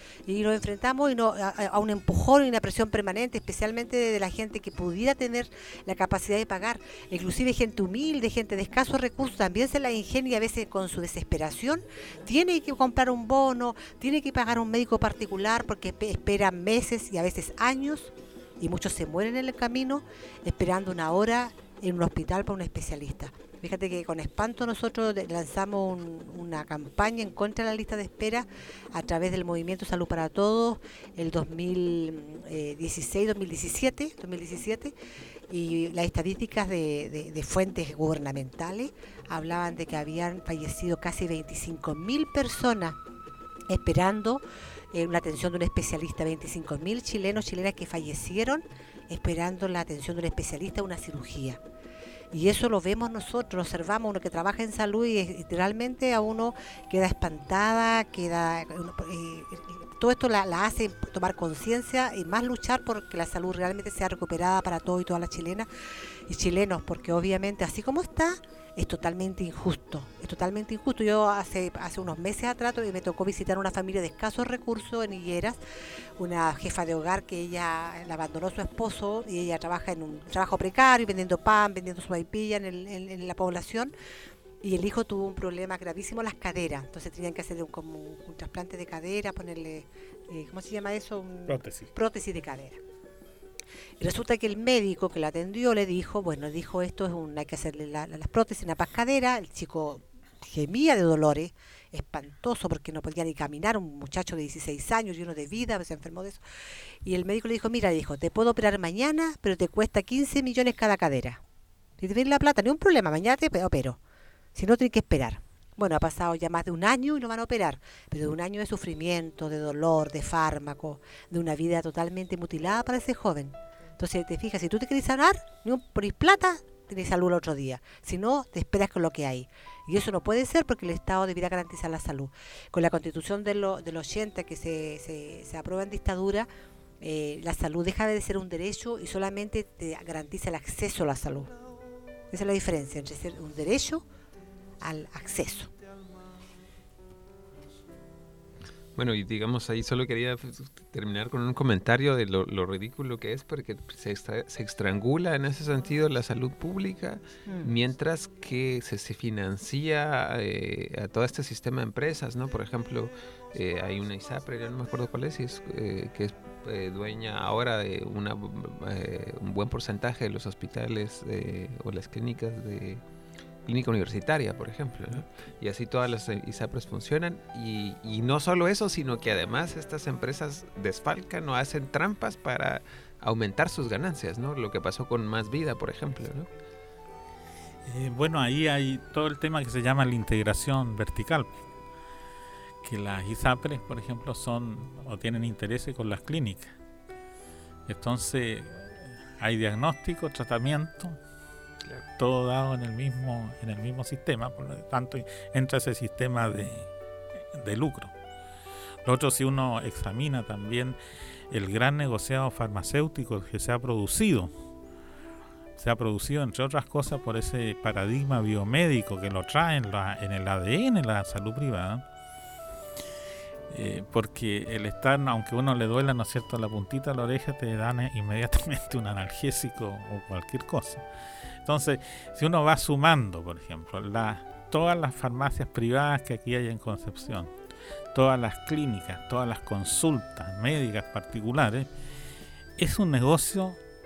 Y nos enfrentamos y no, a, a un empujón y una presión permanente, especialmente de, de la gente que pudiera tener la capacidad de pagar, inclusive gente humilde, gente de escasos recursos, también se la ingenia a veces con su desesperación, tiene que comprar un bono, tiene que pagar un médico particular porque esperan meses y a veces años, y muchos se mueren en el camino esperando una hora en un hospital para un especialista. Fíjate que con espanto nosotros lanzamos un, una campaña en contra de la lista de espera a través del Movimiento Salud para Todos el dos mil dieciséis, dos mil diecisiete, dos mil diecisiete, y las estadísticas de, de, de fuentes gubernamentales hablaban de que habían fallecido casi veinticinco mil personas esperando eh, una atención de un especialista, veinticinco mil chilenos, chilenas que fallecieron esperando la atención de un especialista, una cirugía. Y eso lo vemos nosotros, lo observamos, uno que trabaja en salud y literalmente a uno queda espantada, queda eh, todo esto la, la hace tomar conciencia y más luchar por que la salud realmente sea recuperada para todos y todas las chilenas y chilenos, porque obviamente así como está, es totalmente injusto, es totalmente injusto. Yo hace hace unos meses atrás me tocó visitar una familia de escasos recursos en Higueras, una jefa de hogar que ella la abandonó su esposo y ella trabaja en un trabajo precario, vendiendo pan, vendiendo sopaipilla en, el, en, en la población, y el hijo tuvo un problema gravísimo en las caderas, entonces tenían que hacerle un, como un, un trasplante de cadera, ponerle, eh, ¿cómo se llama eso? Un, prótesis. Prótesis de cadera. Y resulta que el médico que la atendió le dijo, bueno, dijo esto es un, hay que hacerle la, la, las prótesis, una pascadera. El chico gemía de dolores, espantoso porque no podía ni caminar, un muchacho de dieciséis años lleno de vida, se enfermó de eso. Y el médico le dijo, mira, dijo, te puedo operar mañana, pero te cuesta quince millones cada cadera. Si te viene la plata, ni un problema, mañana te opero. Si no, tienes que esperar. Bueno, ha pasado ya más de un año y no van a operar, pero de un año de sufrimiento, de dolor, de fármaco, de una vida totalmente mutilada para ese joven. Entonces, te fijas, si tú te quieres sanar, ni un pones plata, tienes salud el otro día. Si no, te esperas con lo que hay. Y eso no puede ser porque el Estado debiera garantizar la salud. Con la Constitución de lo, del ochenta que se, se, se aprueba en dictadura, eh, la salud deja de ser un derecho y solamente te garantiza el acceso a la salud. Esa es la diferencia entre ser un derecho al acceso. Bueno, y digamos, ahí solo quería terminar con un comentario de lo, lo ridículo que es, porque se, extra, se estrangula en ese sentido la salud pública, mm. mientras que se, se financia eh, a todo este sistema de empresas, ¿no? Por ejemplo, eh, hay una ISAPRE, ya no me acuerdo cuál es, y es eh, que es eh, dueña ahora de una, eh, un buen porcentaje de los hospitales eh, o las clínicas de clínica universitaria, por ejemplo, ¿no? Y así todas las ISAPRES funcionan, y, y no solo eso, sino que además estas empresas desfalcan o hacen trampas para aumentar sus ganancias, ¿no? Lo que pasó con Más Vida, por ejemplo, ¿no? Eh, bueno, ahí hay todo el tema que se llama la integración vertical, que las ISAPRES, por ejemplo, son o tienen intereses con las clínicas. Entonces hay diagnóstico, tratamiento, todo dado en el mismo en el mismo sistema, por lo tanto entra ese sistema de, de lucro. Lo otro, si uno examina también el gran negociado farmacéutico que se ha producido, se ha producido entre otras cosas por ese paradigma biomédico que lo trae en, la, en el A D N, la salud privada, eh, porque el estar, aunque uno le duela, ¿no es cierto?, la puntita de la oreja, te dan inmediatamente un analgésico o cualquier cosa. Entonces, si uno va sumando, por ejemplo, la, todas las farmacias privadas que aquí hay en Concepción, todas las clínicas, todas las consultas médicas particulares, es un negocio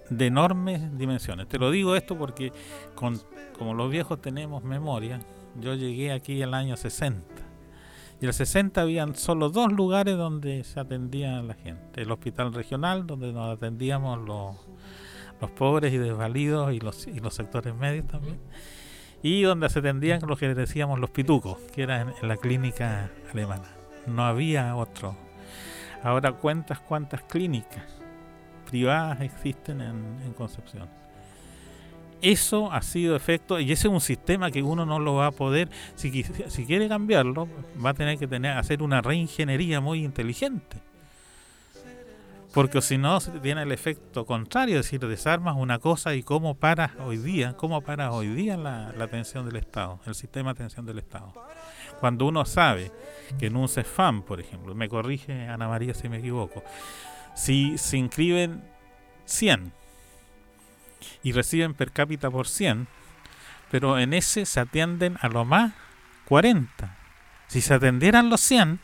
de enormes dimensiones. Te lo digo esto porque con, como los viejos tenemos memoria, yo llegué aquí el año sesenta. Y en el sesenta habían solo dos lugares donde se atendía a la gente. El hospital regional, donde nos atendíamos los, los pobres y desvalidos y los, y los sectores medios también. Y donde se atendían los que decíamos los pitucos, que era en, en la clínica alemana. No había otro. Ahora cuentas cuántas clínicas privadas existen en, en Concepción. Eso ha sido efecto, y ese es un sistema que uno no lo va a poder, si, si quiere cambiarlo, va a tener que tener hacer una reingeniería muy inteligente. Porque si no, tiene el efecto contrario, es decir, desarmas una cosa y cómo paras hoy día, cómo paras hoy día la, la atención del Estado, el sistema de atención del Estado. Cuando uno sabe que en un CEFAM, por ejemplo, me corrige Ana María si me equivoco, si se inscriben cien y reciben per cápita por cien, pero en ese se atienden a lo más cuarenta. Si se atendieran los cien,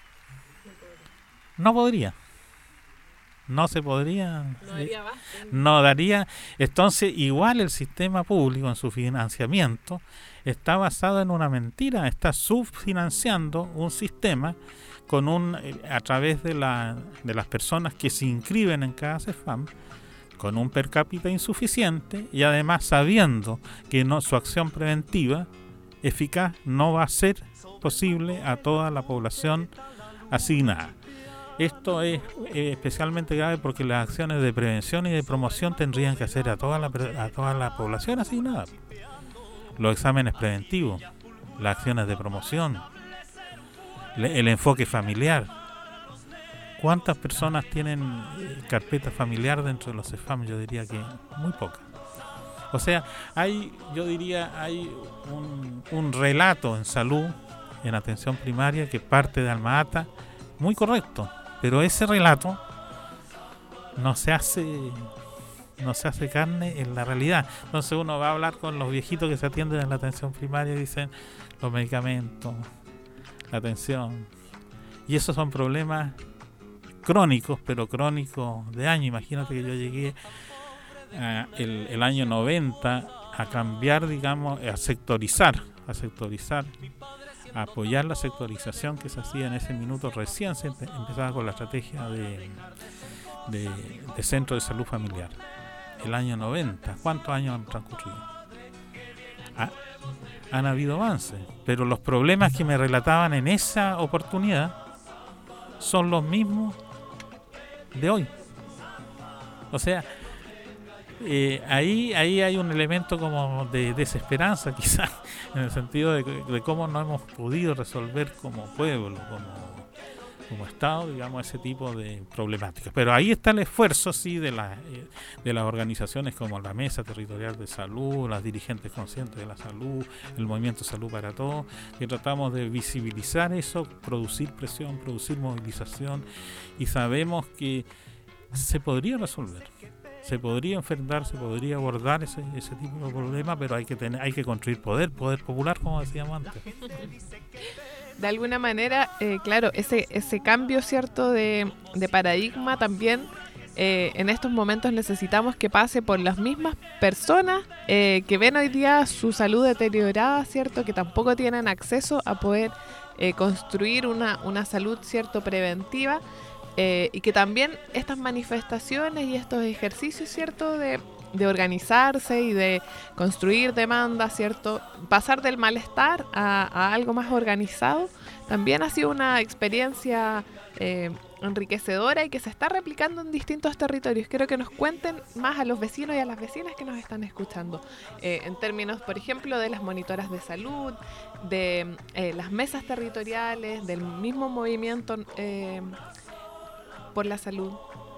no podría. No se podría. No daría basta. No daría. Entonces, igual el sistema público en su financiamiento está basado en una mentira. Está subfinanciando un sistema con un a través de la de las personas que se inscriben en cada CEFAM, con un per cápita insuficiente y además sabiendo que no su acción preventiva eficaz no va a ser posible a toda la población asignada. Esto es eh, especialmente grave porque las acciones de prevención y de promoción tendrían que hacer a toda la, a toda la población asignada. Los exámenes preventivos, las acciones de promoción, le, el enfoque familiar. ¿Cuántas personas tienen eh, carpeta familiar dentro de los CEFAM? Yo diría que muy pocas. O sea, hay, yo diría, hay un, un relato en salud, en atención primaria, que parte de Alma Ata, muy correcto. Pero ese relato no se hace no se hace carne en la realidad. Entonces uno va a hablar con los viejitos que se atienden en la atención primaria y dicen los medicamentos, la atención. Y esos son problemas crónicos, pero crónicos de año. Imagínate que yo llegué a el, el año noventa a cambiar, digamos, a sectorizar, a sectorizar. A apoyar la sectorización que se hacía en ese minuto. Recién se empe- empezaba con la estrategia de, de, de centro de salud familiar. El año noventa. ¿Cuántos años han transcurrido? Ha, han habido avances, pero los problemas que me relataban en esa oportunidad son los mismos de hoy. O sea, Eh, ahí ahí hay un elemento como de desesperanza quizás, en el sentido de, de cómo no hemos podido resolver como pueblo, como, como Estado, digamos, ese tipo de problemáticas. Pero ahí está el esfuerzo, sí, de, la, eh, de las organizaciones como la Mesa Territorial de Salud, las dirigentes conscientes de la salud, el Movimiento Salud para Todos, que tratamos de visibilizar eso, producir presión, producir movilización, y sabemos que se podría resolver. Se podría enfrentar, se podría abordar ese, ese tipo de problema, pero hay que tener, hay que construir poder, poder popular, como decíamos antes. De alguna manera, eh, claro, ese ese cambio, cierto, de, de paradigma también, eh, en estos momentos necesitamos que pase por las mismas personas eh, que ven hoy día su salud deteriorada, cierto, que tampoco tienen acceso a poder eh, construir una, una salud, cierto, preventiva. Eh, y que también estas manifestaciones y estos ejercicios, ¿cierto?, de, de organizarse y de construir demandas, ¿cierto?, pasar del malestar a, a algo más organizado, también ha sido una experiencia eh, enriquecedora y que se está replicando en distintos territorios. Quiero que nos cuenten más a los vecinos y a las vecinas que nos están escuchando, eh, en términos, por ejemplo, de las monitoras de salud, de eh, las mesas territoriales, del mismo movimiento eh, por la salud.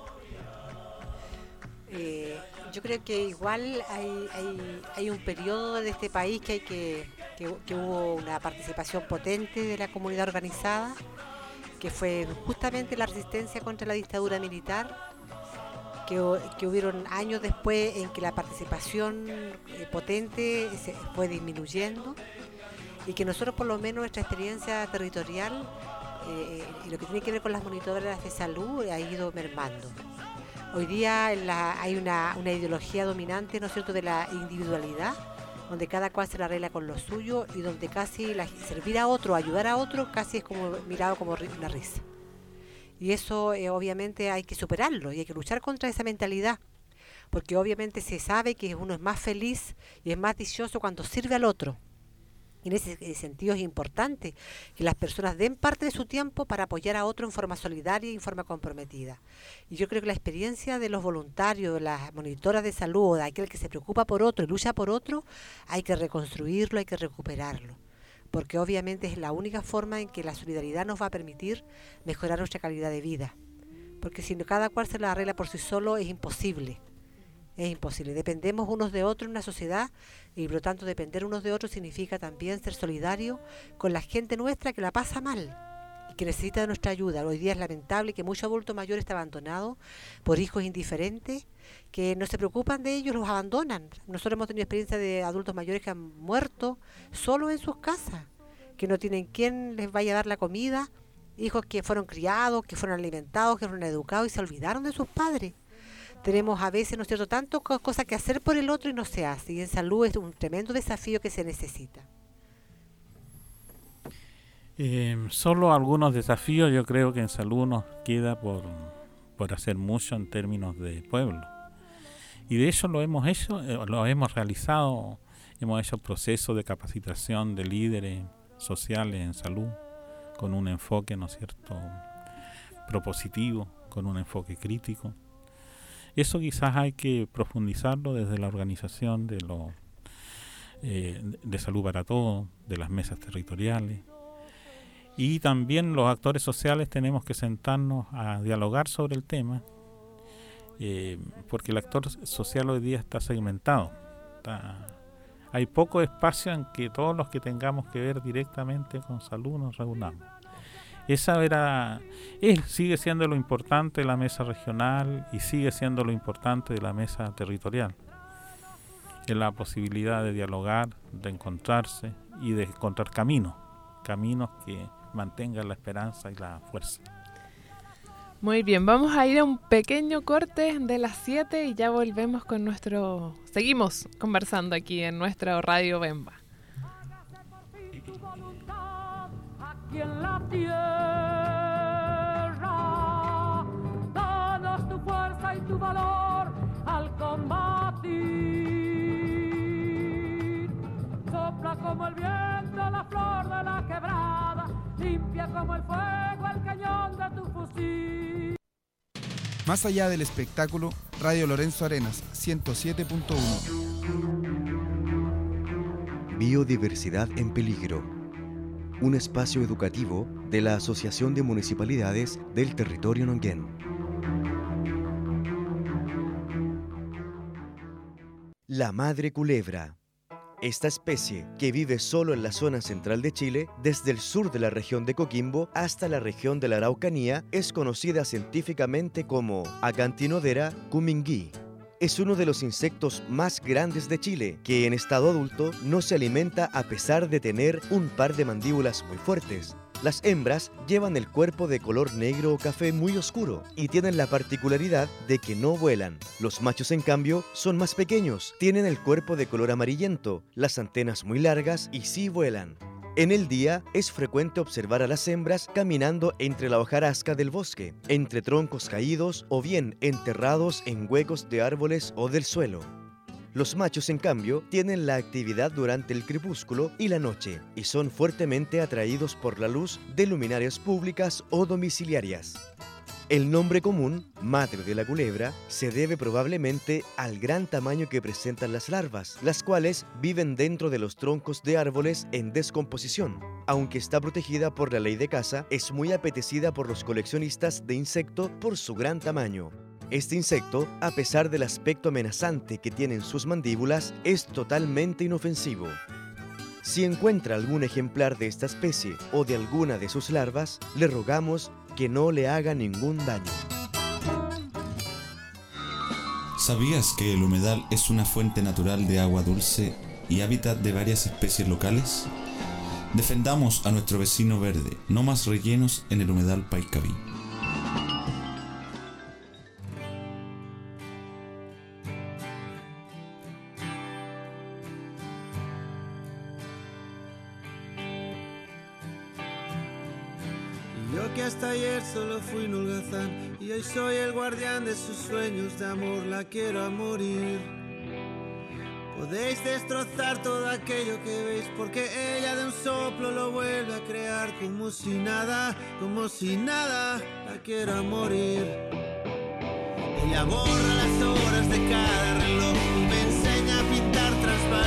Eh, yo creo que igual hay, hay, hay un periodo de este país que hay que, que, que hubo una participación potente de la comunidad organizada, que fue justamente la resistencia contra la dictadura militar, que, que hubieron años después en que la participación eh, potente se fue disminuyendo, y que nosotros, por lo menos nuestra experiencia territorial, Eh, y lo que tiene que ver con las monitoras de salud, ha ido mermando. Hoy día la, hay una, una ideología dominante, ¿no es cierto?, de la individualidad, donde cada cual se la arregla con lo suyo y donde casi la, servir a otro, ayudar a otro, casi es como mirado como una risa. Y eso eh, obviamente hay que superarlo y hay que luchar contra esa mentalidad, porque obviamente se sabe que uno es más feliz y es más dichoso cuando sirve al otro. Y en ese sentido es importante que las personas den parte de su tiempo para apoyar a otro en forma solidaria y en forma comprometida. Y yo creo que la experiencia de los voluntarios, de las monitoras de salud, de aquel que se preocupa por otro y lucha por otro, hay que reconstruirlo, hay que recuperarlo. Porque obviamente es la única forma en que la solidaridad nos va a permitir mejorar nuestra calidad de vida. Porque si cada cual se la arregla por sí solo es imposible. Es imposible. Dependemos unos de otros en una sociedad y por lo tanto depender unos de otros significa también ser solidario con la gente nuestra que la pasa mal y que necesita de nuestra ayuda. Hoy día es lamentable que mucho adulto mayor está abandonado por hijos indiferentes que no se preocupan de ellos, los abandonan. Nosotros hemos tenido experiencia de adultos mayores que han muerto solo en sus casas, que no tienen quien les vaya a dar la comida, hijos que fueron criados, que fueron alimentados, que fueron educados y se olvidaron de sus padres. Tenemos a veces, ¿no es cierto?, tantas cosas que hacer por el otro y no se hace. Y en salud es un tremendo desafío que se necesita. Eh, solo algunos desafíos yo creo que en salud nos queda por, por hacer mucho en términos de pueblo. Y de eso lo hemos hecho, eh, lo hemos realizado, hemos hecho procesos de capacitación de líderes sociales en salud con un enfoque, ¿no es cierto?, propositivo, con un enfoque crítico. Eso quizás hay que profundizarlo desde la organización de, lo, eh, de salud para todos, de las mesas territoriales. Y también los actores sociales tenemos que sentarnos a dialogar sobre el tema, eh, porque el actor social hoy día está segmentado. Está, hay poco espacio en que todos los que tengamos que ver directamente con salud nos reunamos. Esa era, es, sigue siendo lo importante de la mesa regional y sigue siendo lo importante de la mesa territorial. Es la posibilidad de dialogar, de encontrarse y de encontrar caminos, caminos que mantengan la esperanza y la fuerza. Muy bien, vamos a ir a un pequeño corte de las siete y ya volvemos con nuestro... Seguimos conversando aquí en nuestra Radio Bemba. Y en la tierra, danos tu fuerza y tu valor al combatir. Sopla como el viento la flor de la quebrada, limpia como el fuego el cañón de tu fusil. Más allá del espectáculo, Radio Lorenzo Arenas, ciento siete punto uno. Biodiversidad en peligro. Un espacio educativo de la Asociación de Municipalidades del Territorio Nonguén. La madre culebra. Esta especie, que vive solo en la zona central de Chile, desde el sur de la región de Coquimbo hasta la región de la Araucanía, es conocida científicamente como Acanthinothera cumingi. Es uno de los insectos más grandes de Chile, que en estado adulto no se alimenta a pesar de tener un par de mandíbulas muy fuertes. Las hembras llevan el cuerpo de color negro o café muy oscuro y tienen la particularidad de que no vuelan. Los machos, en cambio, son más pequeños, tienen el cuerpo de color amarillento, las antenas muy largas y sí vuelan. En el día es frecuente observar a las hembras caminando entre la hojarasca del bosque, entre troncos caídos o bien enterrados en huecos de árboles o del suelo. Los machos, en cambio, tienen la actividad durante el crepúsculo y la noche y son fuertemente atraídos por la luz de luminarias públicas o domiciliarias. El nombre común, madre de la culebra, se debe probablemente al gran tamaño que presentan las larvas, las cuales viven dentro de los troncos de árboles en descomposición. Aunque está protegida por la ley de caza, es muy apetecida por los coleccionistas de insectos por su gran tamaño. Este insecto, a pesar del aspecto amenazante que tienen sus mandíbulas, es totalmente inofensivo. Si encuentra algún ejemplar de esta especie o de alguna de sus larvas, le rogamos que no le haga ningún daño. ¿Sabías que el humedal es una fuente natural de agua dulce y hábitat de varias especies locales? Defendamos a nuestro vecino verde, no más rellenos en el humedal Paicaví. ayer solo fui un holgazán y hoy soy el guardián de sus sueños de amor, la quiero a morir. Podéis destrozar todo aquello que veis porque ella de un soplo lo vuelve a crear como si nada, como si nada, la quiero a morir. Ella borra las horas de cada reloj y me enseña a pintar transparente.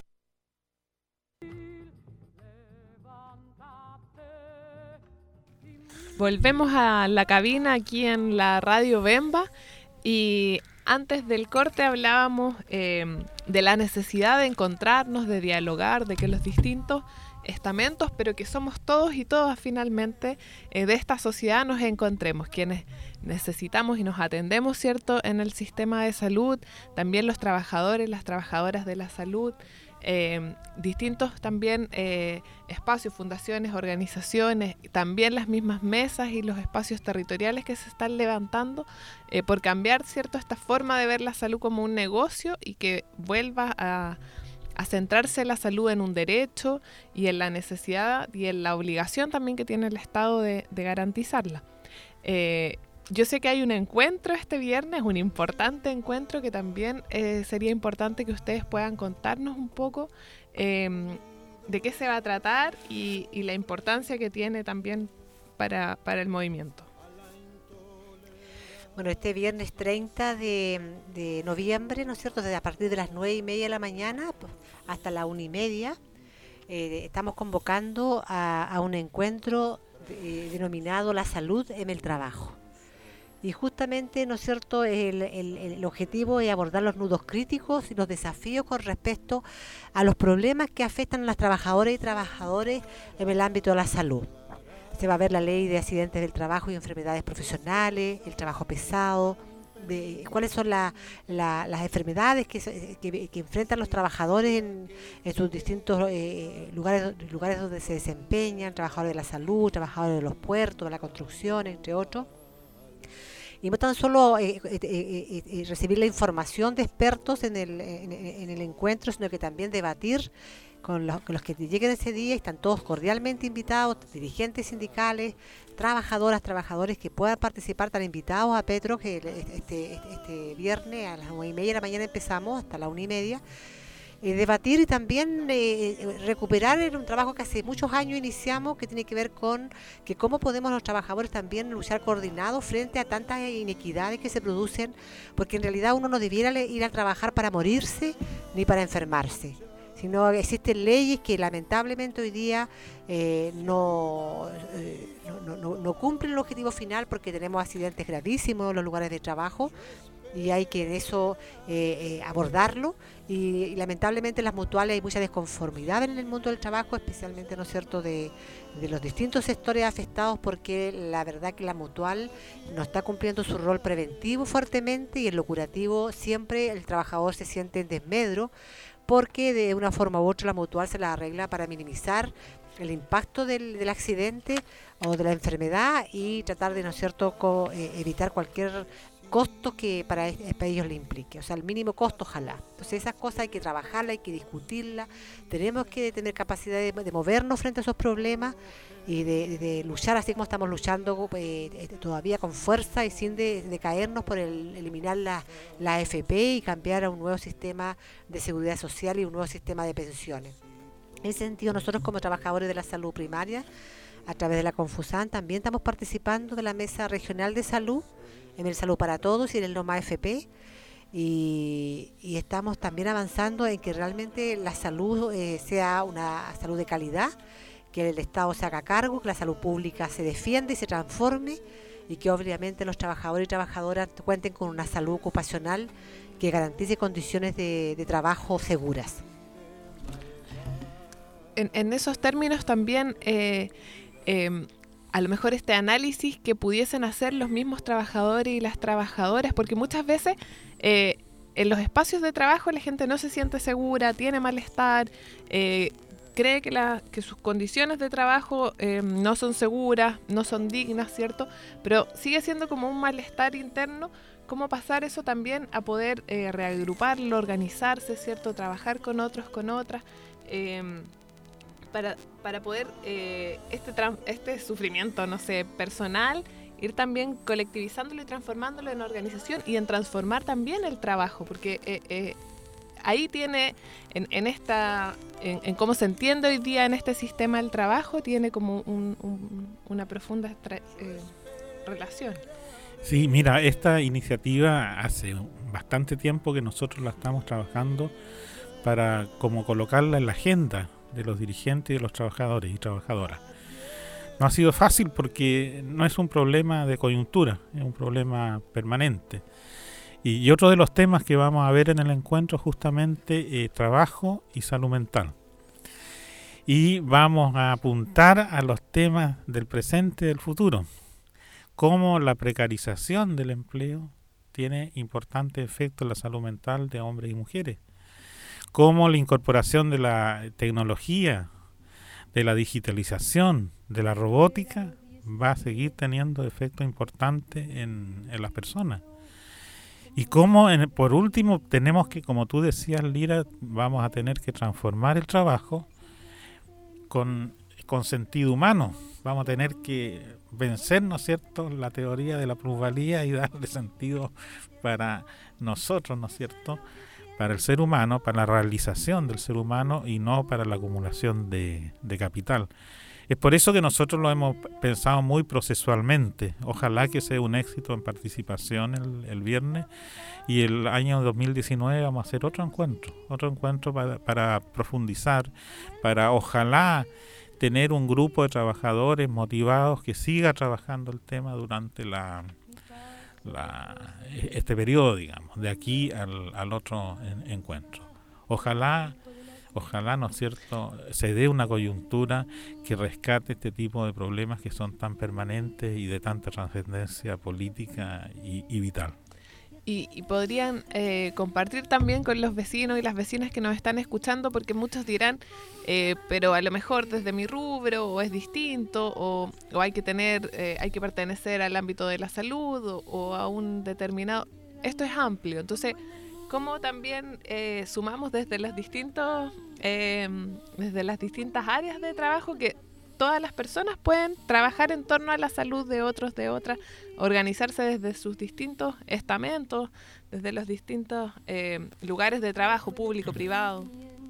Volvemos a la cabina aquí en la Radio Bemba y antes del corte hablábamos eh, de la necesidad de encontrarnos, de dialogar, de que los distintos estamentos, pero que somos todos y todas finalmente eh, de esta sociedad nos encontremos, quienes necesitamos y nos atendemos, ¿cierto?, en el sistema de salud, también los trabajadores, las trabajadoras de la salud, eh, distintos también eh, espacios, fundaciones, organizaciones, también las mismas mesas y los espacios territoriales que se están levantando eh, por cambiar, ¿cierto?, esta forma de ver la salud como un negocio y que vuelva a a centrarse la salud en un derecho y en la necesidad y en la obligación también que tiene el Estado de, de garantizarla. Eh, yo sé que hay un encuentro este viernes, un importante encuentro que también eh, sería importante que ustedes puedan contarnos un poco eh, de qué se va a tratar y, y la importancia que tiene también para, para el movimiento. Bueno, este viernes treinta de, de noviembre, ¿no es cierto?, desde a partir de las nueve y media de la mañana hasta la una y media, eh, estamos convocando a, a un encuentro de, denominado La Salud en el Trabajo. Y justamente, ¿no es cierto?, el, el, el objetivo es abordar los nudos críticos y los desafíos con respecto a los problemas que afectan a las trabajadoras y trabajadores en el ámbito de la salud. Se va a ver la ley de accidentes del trabajo y enfermedades profesionales, el trabajo pesado, de cuáles son la, la, las enfermedades que, que, que enfrentan los trabajadores en, en sus distintos eh, lugares, lugares donde se desempeñan, trabajadores de la salud, trabajadores de los puertos, de la construcción, entre otros. Y no tan solo eh, eh, eh, eh, recibir la información de expertos en el, en, en el encuentro, sino que también debatir con los, con los que lleguen ese día, y están todos cordialmente invitados, dirigentes sindicales, trabajadoras, trabajadores que puedan participar, están invitados a Petro, que este, este, este viernes a las nueve y media de la mañana empezamos, hasta la una y media, eh, debatir y también eh, recuperar un trabajo que hace muchos años iniciamos, que tiene que ver con que cómo podemos los trabajadores también luchar coordinados frente a tantas inequidades que se producen, porque en realidad uno no debiera ir a trabajar para morirse ni para enfermarse, sino existen leyes que lamentablemente hoy día eh, no, eh, no, no, no cumplen el objetivo final, porque tenemos accidentes gravísimos en los lugares de trabajo y hay que en eso eh, eh, abordarlo, y, y lamentablemente en las mutuales hay mucha desconformidad en el mundo del trabajo, especialmente, ¿no es cierto?, de, de los distintos sectores afectados, porque la verdad que la mutual no está cumpliendo su rol preventivo fuertemente, y en lo curativo siempre el trabajador se siente en desmedro, porque de una forma u otra la mutual se la arregla para minimizar el impacto del, del accidente o de la enfermedad y tratar de, ¿no es cierto?, co, eh, evitar cualquier costo que para, para ellos le implique, o sea, el mínimo costo, ojalá. Entonces esas cosas hay que trabajarlas, hay que discutirlas, tenemos que tener capacidad de, de movernos frente a esos problemas y de, de luchar así como estamos luchando eh, todavía con fuerza y sin de, de caernos por el, eliminar la, la A F P y cambiar a un nuevo sistema de seguridad social y un nuevo sistema de pensiones. En ese sentido, nosotros como trabajadores de la salud primaria, a través de la Confusan, también estamos participando de la Mesa Regional de Salud, en el Salud para Todos y en el NOMA A F P, y, y estamos también avanzando en que realmente la salud eh, sea una salud de calidad, que el Estado se haga cargo, que la salud pública se defienda y se transforme, y que obviamente los trabajadores y trabajadoras cuenten con una salud ocupacional que garantice condiciones de, de trabajo seguras. En, en esos términos también eh, eh, a lo mejor este análisis que pudiesen hacer los mismos trabajadores y las trabajadoras, porque muchas veces eh, en los espacios de trabajo la gente no se siente segura, tiene malestar, eh, cree que, la, que sus condiciones de trabajo eh, no son seguras, no son dignas, ¿cierto? Pero sigue siendo como un malestar interno. ¿Cómo pasar eso también a poder eh, reagruparlo, organizarse, ¿cierto? Trabajar con otros, con otras, eh, para, para poder eh, este, tra- este sufrimiento, no sé, personal, ir también colectivizándolo y transformándolo en organización y en transformar también el trabajo, porque eh, eh, ahí tiene, en, en esta, en, en cómo se entiende hoy día en este sistema del trabajo, tiene como un, un, una profunda tra- eh, relación. Sí, mira, esta iniciativa hace bastante tiempo que nosotros la estamos trabajando para como colocarla en la agenda de los dirigentes y de los trabajadores y trabajadoras. No ha sido fácil porque no es un problema de coyuntura, es un problema permanente. Y, y otro de los temas que vamos a ver en el encuentro justamente eh, trabajo y salud mental. Y vamos a apuntar a los temas del presente y del futuro. Cómo la precarización del empleo tiene importante efecto en la salud mental de hombres y mujeres. Cómo la incorporación de la tecnología, de la digitalización, de la robótica, va a seguir teniendo efecto importante en, en las personas. Y cómo, en, por último, tenemos que, como tú decías, Lira, vamos a tener que transformar el trabajo con, con sentido humano. Vamos a tener que vencer, ¿no es cierto?, la teoría de la plusvalía y darle sentido para nosotros, ¿no es cierto?, para el ser humano, para la realización del ser humano y no para la acumulación de, de capital. Es por eso que nosotros lo hemos pensado muy procesualmente. Ojalá que sea un éxito en participación el, el viernes, y el año dos mil diecinueve vamos a hacer otro encuentro, otro encuentro para, para profundizar, para ojalá tener un grupo de trabajadores motivados que siga trabajando el tema durante la, la este periodo, digamos, de aquí al, al otro en, encuentro. Ojalá, ojalá, ¿no es cierto?, se dé una coyuntura que rescate este tipo de problemas que son tan permanentes y de tanta trascendencia política y, y vital. Y, y podrían eh, compartir también con los vecinos y las vecinas que nos están escuchando, porque muchos dirán, eh, pero a lo mejor desde mi rubro o es distinto, o, o hay que tener, eh, hay que pertenecer al ámbito de la salud o, o a un determinado. Esto es amplio, entonces, ¿cómo también eh, sumamos desde los distintos, eh, desde las distintas áreas de trabajo que todas las personas pueden trabajar en torno a la salud de otros, de otras, organizarse desde sus distintos estamentos, desde los distintos eh, lugares de trabajo, público, privado?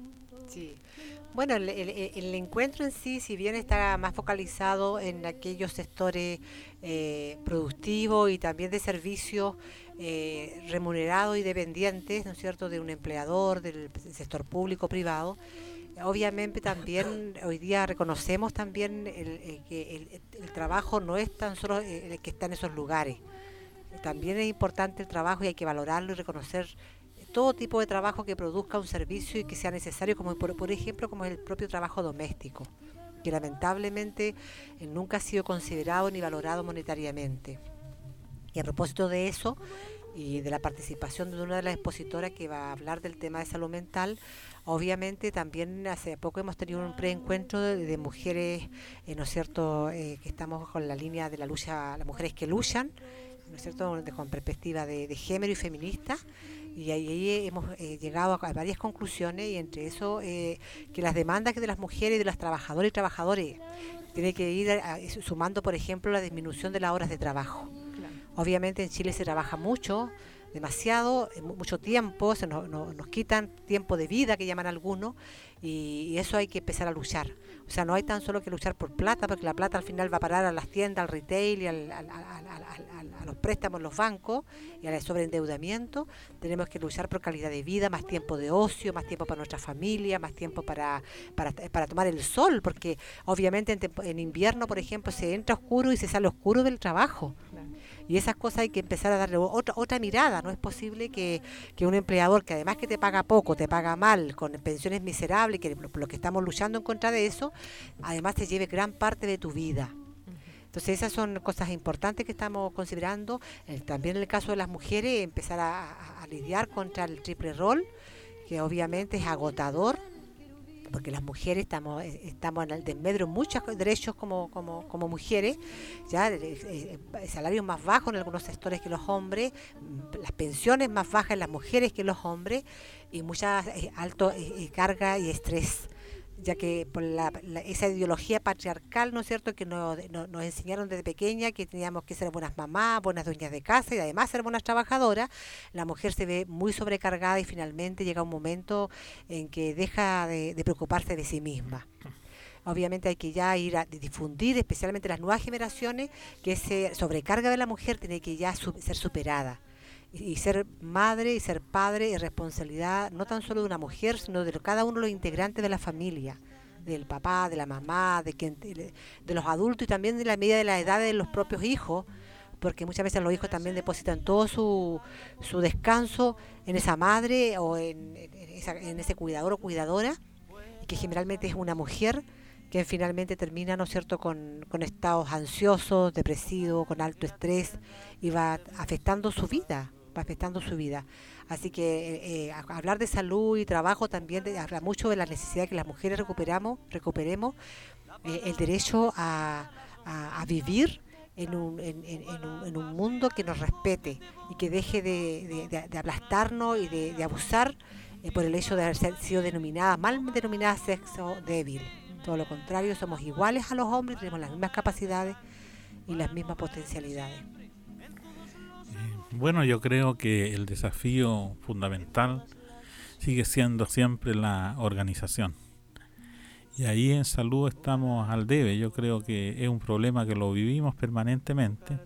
Sí. Bueno, el, el, el encuentro en sí, si bien está más focalizado en aquellos sectores eh, productivos y también de servicios eh, remunerados y dependientes, ¿no es cierto?, de un empleador, del sector público, privado, obviamente también hoy día reconocemos también el, el, que el, el trabajo no es tan solo el que está en esos lugares. También es importante el trabajo y hay que valorarlo y reconocer todo tipo de trabajo que produzca un servicio y que sea necesario, como por, por ejemplo como es el propio trabajo doméstico, que lamentablemente eh, nunca ha sido considerado ni valorado monetariamente. Y a propósito de eso y de la participación de una de las expositoras que va a hablar del tema de salud mental, obviamente también hace poco hemos tenido un preencuentro de, de mujeres, eh, ¿no es cierto?, eh, que estamos con la línea de la lucha, las mujeres que luchan, ¿no es cierto?, de, con perspectiva de, de género y feminista, y ahí, ahí hemos eh, llegado a, a varias conclusiones, y entre eso eh, que las demandas de las mujeres y de los trabajadores y trabajadores tiene que ir a, a, sumando, por ejemplo, la disminución de las horas de trabajo. Obviamente en Chile se trabaja mucho, demasiado, mucho tiempo, se nos, nos, nos quitan tiempo de vida, que llaman algunos, y, y eso hay que empezar a luchar. O sea, no hay tan solo que luchar por plata, porque la plata al final va a parar a las tiendas, al retail y al, al, al, al, al, a los préstamos, los bancos y al sobreendeudamiento. Tenemos que luchar por calidad de vida, más tiempo de ocio, más tiempo para nuestra familia, más tiempo para, para, para tomar el sol, porque obviamente en, en invierno, por ejemplo, se entra oscuro y se sale oscuro del trabajo. Y esas cosas hay que empezar a darle otra otra mirada. No es posible que, que un empleador que además que te paga poco, te paga mal, con pensiones miserables, que por lo que estamos luchando en contra de eso, además te lleve gran parte de tu vida. Entonces esas son cosas importantes que estamos considerando. Eh, también en el caso de las mujeres, empezar a, a, a lidiar contra el triple rol, que obviamente es agotador, porque las mujeres estamos estamos en el desmedro en muchos derechos como como como mujeres, ya eh, eh, salarios más bajos en algunos sectores que los hombres, las pensiones más bajas en las mujeres que los hombres, y mucha eh, alto eh, carga y estrés. ya que por la, la, esa ideología patriarcal, ¿no es cierto?, que nos, nos, nos enseñaron desde pequeña que teníamos que ser buenas mamás, buenas dueñas de casa y además ser buenas trabajadoras, la mujer se ve muy sobrecargada y finalmente llega un momento en que deja de, de preocuparse de sí misma. Obviamente hay que ya ir a difundir, especialmente las nuevas generaciones, que esa sobrecarga de la mujer tiene que ya su, ser superada. Y ser madre y ser padre es responsabilidad no tan solo de una mujer, sino de cada uno de los integrantes de la familia, del papá, de la mamá, de, quien, de los adultos y también de la medida de la edad de los propios hijos, porque muchas veces los hijos también depositan todo su, su descanso en esa madre o en, en, esa, en ese cuidador o cuidadora, y que generalmente es una mujer que finalmente termina, ¿no es cierto?, con, con estados ansiosos, depresivos, con alto estrés, y va afectando su vida. va afectando su vida. Así que eh, hablar de salud y trabajo también de, habla mucho de la necesidad de que las mujeres recuperamos, recuperemos eh, el derecho a, a, a vivir en un, en, en, en, un, en un mundo que nos respete y que deje de, de, de, de aplastarnos y de, de abusar eh, por el hecho de haber sido denominada, mal denominada sexo débil. Todo lo contrario, somos iguales a los hombres, tenemos las mismas capacidades y las mismas potencialidades. Bueno, yo creo que el desafío fundamental sigue siendo siempre la organización. Y ahí en salud estamos al debe. Yo creo que es un problema que lo vivimos permanentemente.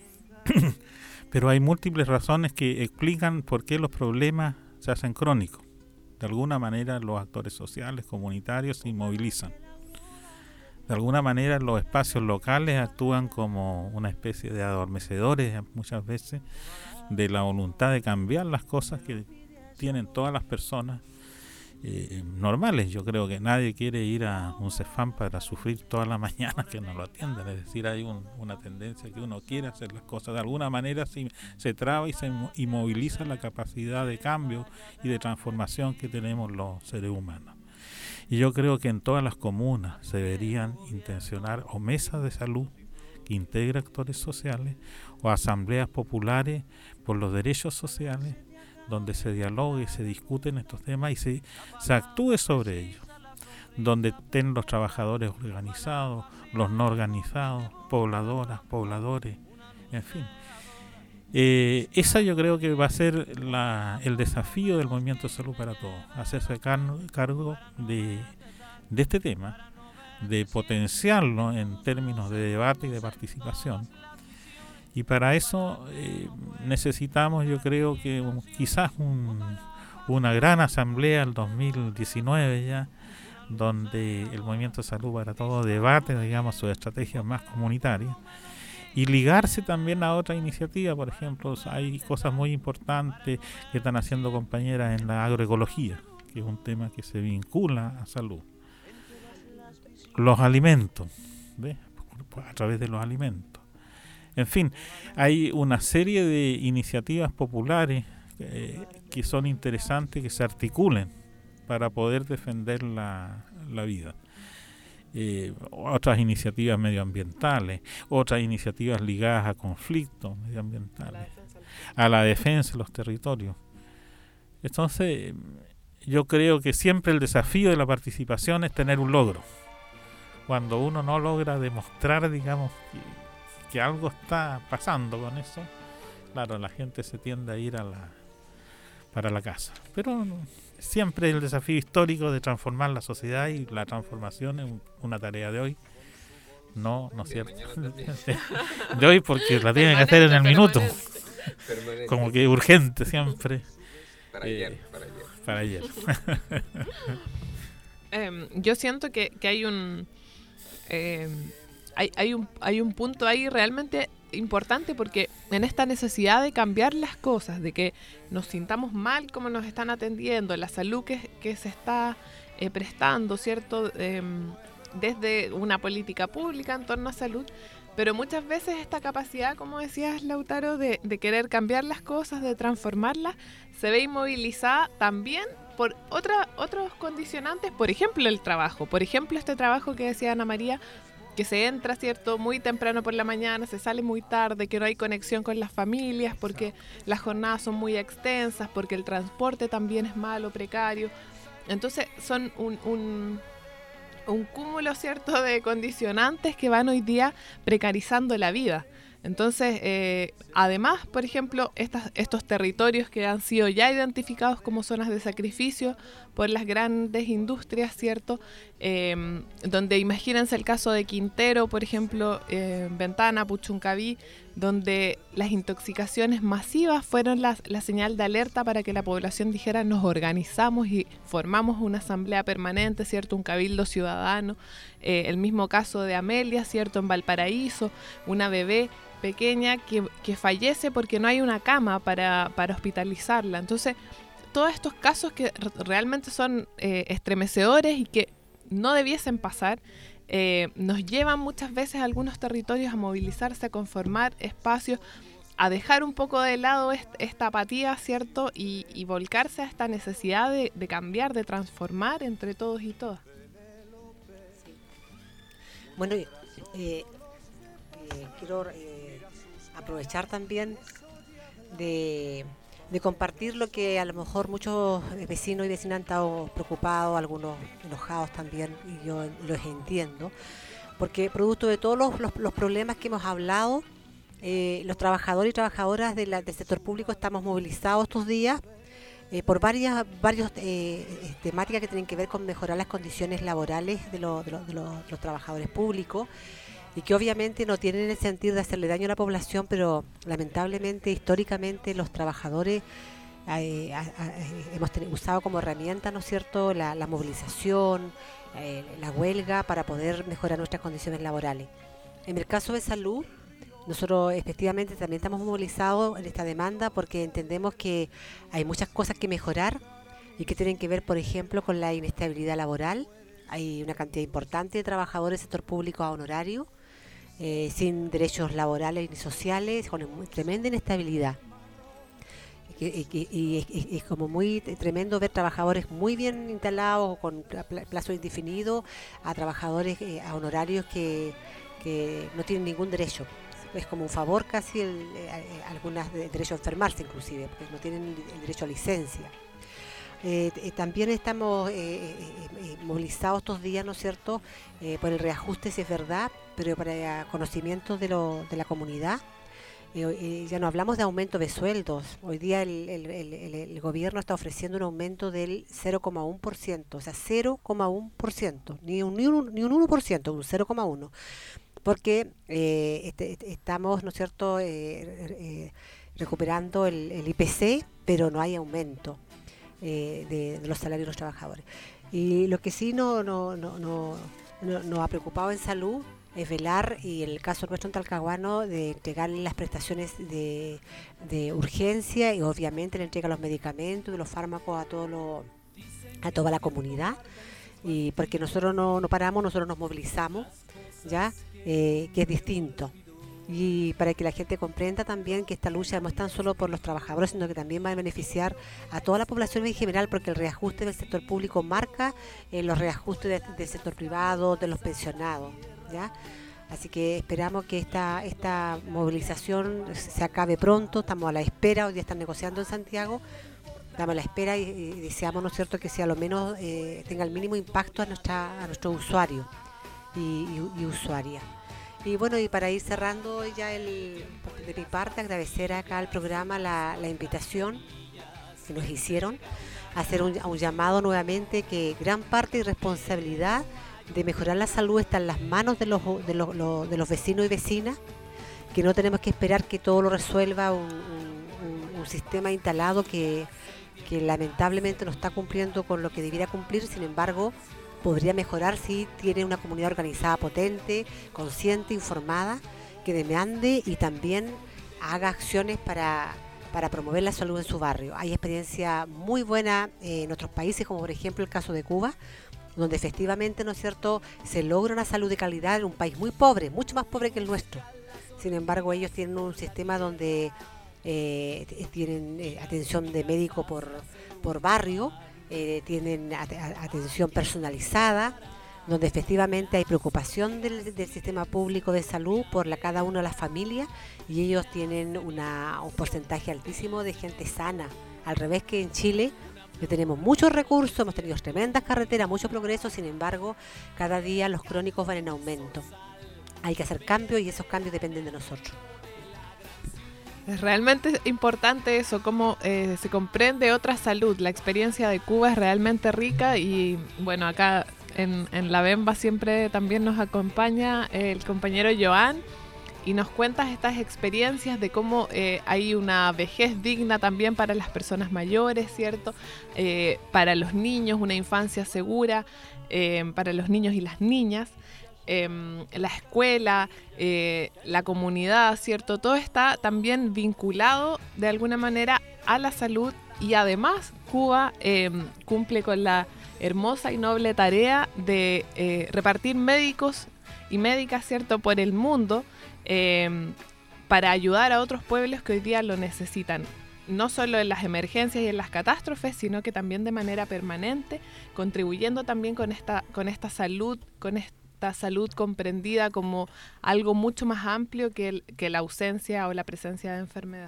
Pero hay múltiples razones que explican por qué los problemas se hacen crónicos. De alguna manera los actores sociales, comunitarios se inmovilizan. De alguna manera los espacios locales actúan como una especie de adormecedores muchas veces de la voluntad de cambiar las cosas que tienen todas las personas eh, normales. Yo creo que nadie quiere ir a un Cefam para sufrir toda la mañana que no lo atiendan. Es decir, hay un, una tendencia que uno quiere hacer las cosas. De alguna manera se, se traba y se inmoviliza la capacidad de cambio y de transformación que tenemos los seres humanos. Y yo creo que en todas las comunas se deberían intencionar o mesas de salud que integre actores sociales o asambleas populares por los derechos sociales donde se dialogue, se discuten estos temas y se, se actúe sobre ellos, donde estén los trabajadores organizados, los no organizados, pobladoras, pobladores, en fin. Eh, esa yo creo que va a ser la, el desafío del Movimiento de Salud para Todos, hacerse car- cargo de, de este tema, de potenciarlo en términos de debate y de participación. Y para eso eh, necesitamos, yo creo que un, quizás un, una gran asamblea el dos mil diecinueve ya, donde el Movimiento de Salud para Todos debate, digamos, sus estrategias más comunitarias. Y ligarse también a otra iniciativa, por ejemplo, hay cosas muy importantes que están haciendo compañeras en la agroecología, que es un tema que se vincula a salud. Los alimentos, ¿ves? A través de los alimentos. En fin, hay una serie de iniciativas populares eh, que son interesantes, que se articulen para poder defender la, la vida. Eh, otras iniciativas medioambientales, otras iniciativas ligadas a conflictos medioambientales, a la defensa de los territorios. Entonces, yo creo que siempre el desafío de la participación es tener un logro. Cuando uno no logra demostrar, digamos, que, que algo está pasando con eso, claro, la gente se tiende a ir a la para la casa. Pero siempre el desafío histórico de transformar la sociedad, y la transformación es una tarea de hoy, no, no es cierto, de hoy, porque la tienen que hacer en el minuto, permanente. Como que urgente siempre. Para eh, ayer, para ayer. Para ayer. eh, yo siento que, que hay un eh, hay, hay un hay un punto ahí realmente importante, porque en esta necesidad de cambiar las cosas, de que nos sintamos mal como nos están atendiendo, la salud que, que se está eh, prestando, ¿cierto? Eh, desde una política pública en torno a salud, pero muchas veces esta capacidad, como decías, Lautaro, de, de querer cambiar las cosas, de transformarlas, se ve inmovilizada también por otra, otros condicionantes, por ejemplo el trabajo, por ejemplo este trabajo que decía Ana María, que se entra, ¿cierto?, muy temprano por la mañana, se sale muy tarde, que no hay conexión con las familias porque las jornadas son muy extensas, porque el transporte también es malo, precario. Entonces son un, un, un cúmulo, ¿cierto?, de condicionantes que van hoy día precarizando la vida. Entonces, eh, además, por ejemplo, estas, estos territorios que han sido ya identificados como zonas de sacrificio por las grandes industrias, ¿cierto? Eh, donde imagínense el caso de Quintero, por ejemplo, eh, Ventana, Puchuncaví, donde las intoxicaciones masivas fueron la, la señal de alerta para que la población dijera nos organizamos y formamos una asamblea permanente, ¿cierto? Un cabildo ciudadano. Eh, el mismo caso de Amelia, ¿cierto? En Valparaíso, una bebé pequeña que, que fallece porque no hay una cama para, para hospitalizarla. Entonces, todos estos casos que realmente son eh, estremecedores y que no debiesen pasar, eh, nos llevan muchas veces a algunos territorios a movilizarse, a conformar espacios, a dejar un poco de lado est esta apatía, ¿cierto? Y, y volcarse a esta necesidad de, de cambiar, de transformar entre todos y todas. Bueno, eh, eh, quiero eh, aprovechar también de, de compartir lo que a lo mejor muchos vecinos y vecinas han estado preocupados, algunos enojados también, y yo los entiendo, porque producto de todos los, los, los problemas que hemos hablado, eh, los trabajadores y trabajadoras de la, del sector público estamos movilizados estos días eh, por varias varios, eh, temáticas que tienen que ver con mejorar las condiciones laborales de, lo, de, lo, de, lo, de los trabajadores públicos, y que obviamente no tienen el sentido de hacerle daño a la población, pero lamentablemente, históricamente, los trabajadores eh, a, a, hemos tenido, usado como herramienta, ¿no es cierto?, la, la movilización, eh, la huelga, para poder mejorar nuestras condiciones laborales. En el caso de salud, nosotros efectivamente también estamos movilizados en esta demanda porque entendemos que hay muchas cosas que mejorar y que tienen que ver, por ejemplo, con la inestabilidad laboral. Hay una cantidad importante de trabajadores del sector público a honorario, Eh, sin derechos laborales ni sociales, con tremenda inestabilidad. Y, y, y, y es como muy tremendo ver trabajadores muy bien instalados, con plazo indefinido, a trabajadores eh, a honorarios que, que no tienen ningún derecho. Es como un favor casi, el, eh, algunas de derecho a enfermarse inclusive, porque no tienen el derecho a licencia. Eh, eh, también estamos eh, eh, eh, movilizados estos días, ¿no es cierto?, eh, por el reajuste, si es verdad, pero para conocimiento de, lo, de la comunidad. Eh, eh, ya no hablamos de aumento de sueldos. Hoy día el, el, el, el, el gobierno está ofreciendo un aumento del cero coma uno por ciento, o sea, cero coma uno por ciento, ni un, ni un, ni un uno por ciento, un cero coma uno por ciento, porque eh, este, estamos, ¿no es cierto?, eh, eh, recuperando el, el I P C, pero no hay aumento Eh, de, de los salarios de los trabajadores. Y lo que sí no, no, no, no, no, nos ha preocupado en salud es velar, y en el caso nuestro en Talcahuano, de entregar las prestaciones de, de urgencia y obviamente la entrega de los medicamentos, de los fármacos a todo lo, a toda la comunidad, y porque nosotros no, no paramos, nosotros nos movilizamos, ya eh, que es distinto. Y para que la gente comprenda también que esta lucha no es tan solo por los trabajadores, sino que también va a beneficiar a toda la población en general, porque el reajuste del sector público marca eh, los reajustes de, del sector privado, de los pensionados, ¿ya? Así que esperamos que esta, esta movilización se acabe pronto. Estamos a la espera, hoy día están negociando en Santiago, estamos a la espera y, y deseamos, ¿no es cierto?, que sea lo menos eh, tenga el mínimo impacto a nuestra a nuestros usuarios y, y, y usuarias. Y bueno, y para ir cerrando ya el, de mi parte, agradecer acá al programa la, la invitación que nos hicieron, a hacer un, un llamado nuevamente, que gran parte y responsabilidad de mejorar la salud está en las manos de los, de los, los, de los vecinos y vecinas, que no tenemos que esperar que todo lo resuelva un, un, un sistema instalado que, que lamentablemente no está cumpliendo con lo que debiera cumplir. Sin embargo, podría mejorar si tiene una comunidad organizada potente, consciente, informada, que demande y también haga acciones para, para promover la salud en su barrio. Hay experiencia muy buena eh, en otros países, como por ejemplo el caso de Cuba, donde efectivamente, ¿no es cierto?, se logra una salud de calidad en un país muy pobre, mucho más pobre que el nuestro. Sin embargo, ellos tienen un sistema donde eh, tienen eh, atención de médico por, por barrio, Eh, tienen at atención personalizada, donde efectivamente hay preocupación del, del sistema público de salud por la, cada una de las familias, y ellos tienen una, un porcentaje altísimo de gente sana, al revés que en Chile, que tenemos muchos recursos, hemos tenido tremendas carreteras, mucho progreso, sin embargo, cada día los crónicos van en aumento. Hay que hacer cambios y esos cambios dependen de nosotros. Es realmente importante eso, cómo eh, se comprende otra salud. La experiencia de Cuba es realmente rica y bueno, acá en, en la Bemba siempre también nos acompaña el compañero Joan y nos cuenta estas experiencias de cómo eh, hay una vejez digna también para las personas mayores, ¿cierto? Eh, para los niños, una infancia segura, eh, para los niños y las niñas. Eh, la escuela, eh, la comunidad, ¿cierto? Todo está también vinculado de alguna manera a la salud y además Cuba eh, cumple con la hermosa y noble tarea de eh, repartir médicos y médicas, ¿cierto?, por el mundo eh, para ayudar a otros pueblos que hoy día lo necesitan. No solo en las emergencias y en las catástrofes, sino que también de manera permanente, contribuyendo también con esta, con esta salud, con esta salud comprendida como algo mucho más amplio que, el, que la ausencia o la presencia de enfermedad.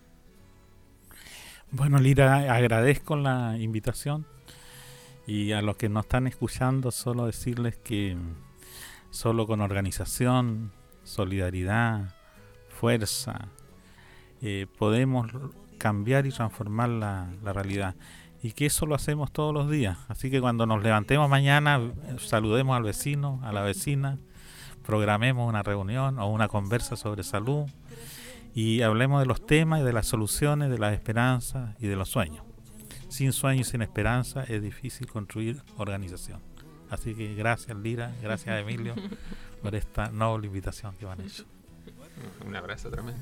Bueno, Lira, agradezco la invitación y a los que nos están escuchando solo decirles que solo con organización, solidaridad, fuerza, eh, podemos cambiar y transformar la, la realidad. Y que eso lo hacemos todos los días. Así que cuando nos levantemos mañana, saludemos al vecino, a la vecina, programemos una reunión o una conversa sobre salud y hablemos de los temas y de las soluciones, de las esperanzas y de los sueños. Sin sueños y sin esperanza es difícil construir organización. Así que gracias, Lira, gracias, Emilio, por esta noble invitación que me han hecho. Un abrazo tremendo.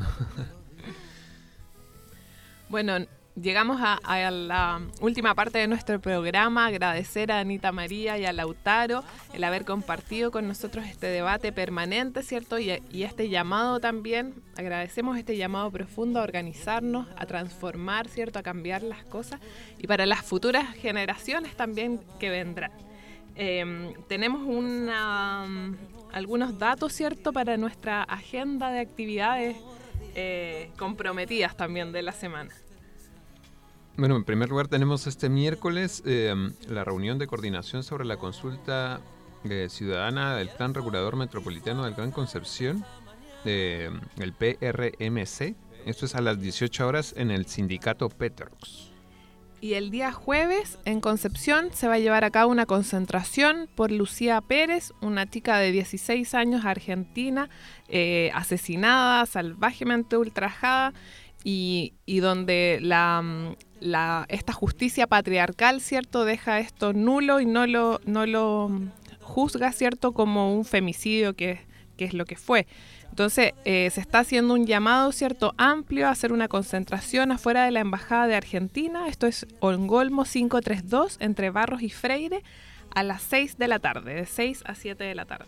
Bueno, llegamos a, a la última parte de nuestro programa. Agradecer a Anita María y a Lautaro el haber compartido con nosotros este debate permanente, ¿cierto? Y, y este llamado también. Agradecemos este llamado profundo a organizarnos, a transformar, ¿cierto? A cambiar las cosas y para las futuras generaciones también que vendrán. Eh, tenemos una, um, algunos datos, ¿cierto? Para nuestra agenda de actividades eh, comprometidas también de la semana. Bueno, en primer lugar tenemos este miércoles eh, la reunión de coordinación sobre la consulta eh, ciudadana del Plan Regulador Metropolitano del Gran Concepción, eh, el P R M C. Esto es a las dieciocho horas en el sindicato Petrox. Y el día jueves en Concepción se va a llevar a cabo una concentración por Lucía Pérez, una chica de dieciséis años argentina, eh, asesinada, salvajemente ultrajada, y, y donde la... La, esta justicia patriarcal, ¿cierto?, deja esto nulo y no lo, no lo juzga, ¿cierto?, como un femicidio que, que es lo que fue. Entonces, eh, se está haciendo un llamado, ¿cierto?, amplio a hacer una concentración afuera de la Embajada de Argentina. Esto es Ongolmo quinientos treinta y dos, entre Barros y Freire, a las seis de la tarde, de seis a siete de la tarde.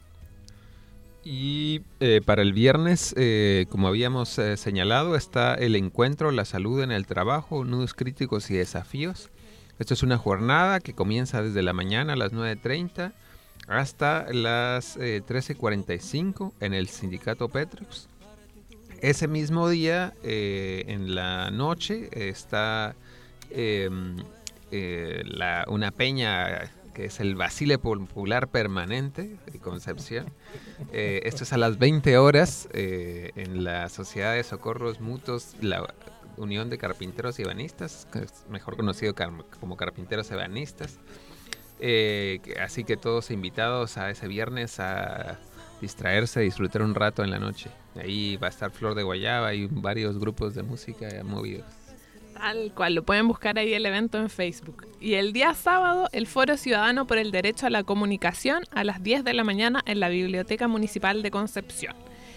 Y eh, para el viernes, eh, como habíamos eh, señalado, está el encuentro La Salud en el Trabajo, Nudos Críticos y Desafíos. Esto es una jornada que comienza desde la mañana a las nueve treinta hasta las eh, trece cuarenta y cinco en el sindicato Petrox. Ese mismo día, eh, en la noche, está eh, eh, la, una peña que es el Basile Popular Permanente de Concepción. Eh, esto es a las veinte horas eh, en la Sociedad de Socorros Mutuos, la Unión de Carpinteros y Ebanistas, mejor conocido como Carpinteros Ebanistas. Eh, así que todos invitados a ese viernes a distraerse, disfrutar un rato en la noche. Ahí va a estar Flor de Guayaba y varios grupos de música movidos. Tal cual, lo pueden buscar ahí el evento en Facebook. Y el día sábado, el Foro Ciudadano por el Derecho a la Comunicación a las diez de la mañana en la Biblioteca Municipal de Concepción.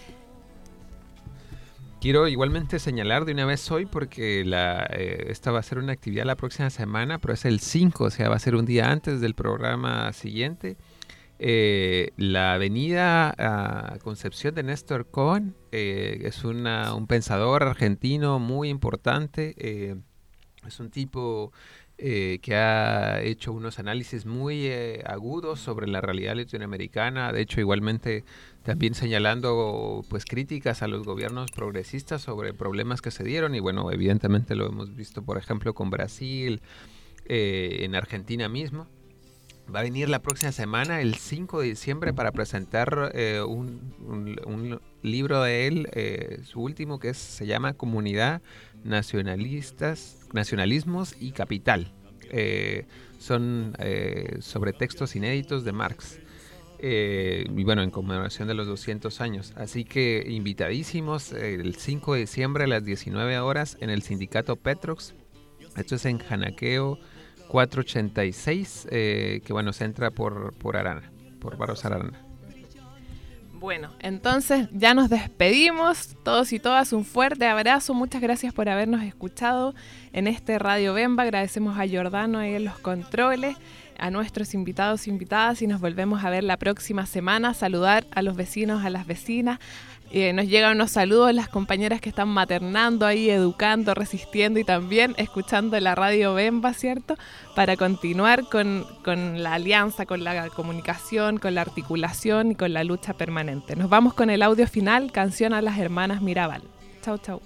Quiero igualmente señalar de una vez hoy, porque la, eh, esta va a ser una actividad la próxima semana, pero es el cinco, o sea, va a ser un día antes del programa siguiente. Eh, la avenida uh, Concepción de Néstor Cohen eh, es una, un pensador argentino muy importante. Eh, es un tipo eh, que ha hecho unos análisis muy eh, agudos sobre la realidad latinoamericana, de hecho igualmente también señalando pues críticas a los gobiernos progresistas sobre problemas que se dieron, y bueno, evidentemente lo hemos visto por ejemplo con Brasil, eh, en Argentina mismo. Va a venir la próxima semana, el cinco de diciembre, para presentar eh, un, un, un libro de él, eh, su último, que es, se llama Comunidad, Nacionalistas, Nacionalismos y Capital. Eh, son eh, sobre textos inéditos de Marx. Eh, y bueno, en conmemoración de los doscientos años. Así que invitadísimos eh, el cinco de diciembre a las diecinueve horas en el sindicato Petrox. Esto es en Janaqueo cuatrocientos ochenta y seis, eh, que bueno, se entra por, por Arana, por Barros Arana. Bueno, entonces ya nos despedimos, todos y todas, un fuerte abrazo, muchas gracias por habernos escuchado en este Radio Bemba, agradecemos a Giordano ahí en los controles, a nuestros invitados e invitadas, y nos volvemos a ver la próxima semana, saludar a los vecinos, a las vecinas. Eh, nos llegan unos saludos las compañeras que están maternando ahí, educando, resistiendo y también escuchando la Radio Bemba, ¿cierto? Para continuar con, con la alianza, con la comunicación, con la articulación y con la lucha permanente. Nos vamos con el audio final, canción a las hermanas Mirabal. Chau, chau.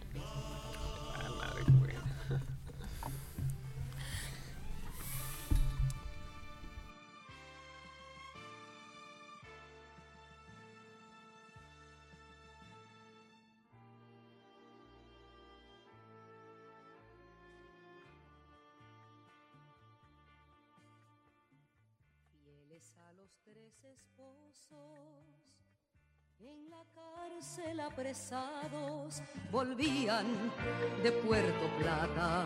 En la cárcel apresados volvían de Puerto Plata.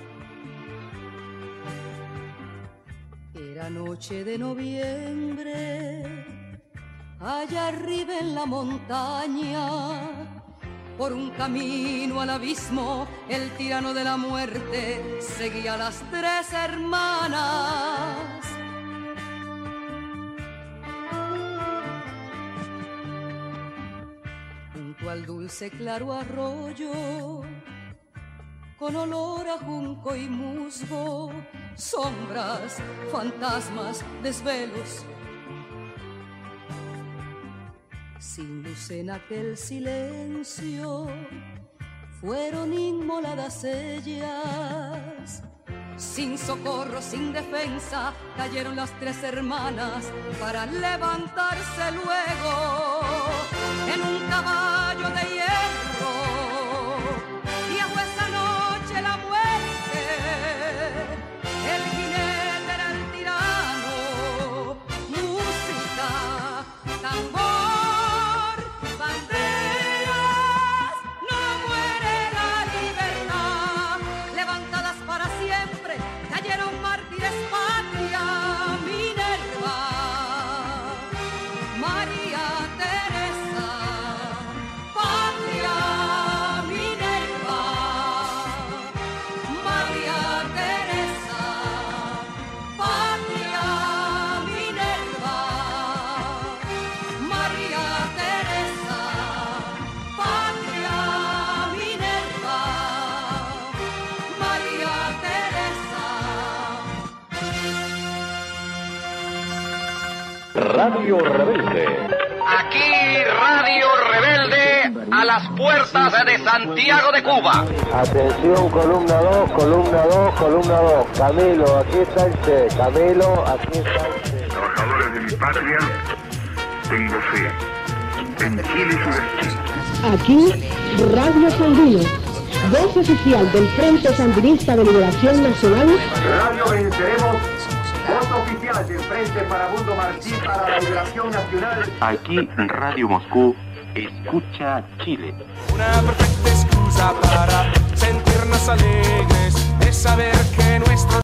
Era noche de noviembre, allá arriba en la montaña, por un camino al abismo, el tirano de la muerte seguía a las tres hermanas. Al dulce claro arroyo, con olor a junco y musgo, sombras, fantasmas, desvelos. Sin luz en aquel silencio, fueron inmoladas ellas. Sin socorro, sin defensa, cayeron las tres hermanas para levantarse luego en un caballo de hierro. Y a esa noche la muerte, el jinete era el tirano, música, tambor, banderas, no muere la libertad, levantadas para siempre, cayeron mártires patria, Minerva, María Teresa, patria, Minerva, María Teresa, patria, Minerva, María Teresa, patria, Minerva, María Teresa. Radio Rebelde. Aquí Radio Rebelde a las puertas de Santiago de Cuba. Atención, columna dos, columna dos, columna dos. Camilo, aquí está el Che. Camilo, aquí está el Che. Trabajadores de mi patria, tengo fe. En Chile y su destino. Aquí, Radio Sandino, voz oficial del Frente Sandinista de Liberación Nacional. Radio Venceremos, voz oficial del Frente Farabundo Martí para la Liberación Nacional. Aquí Radio Moscú, escucha Chile. Una perfecta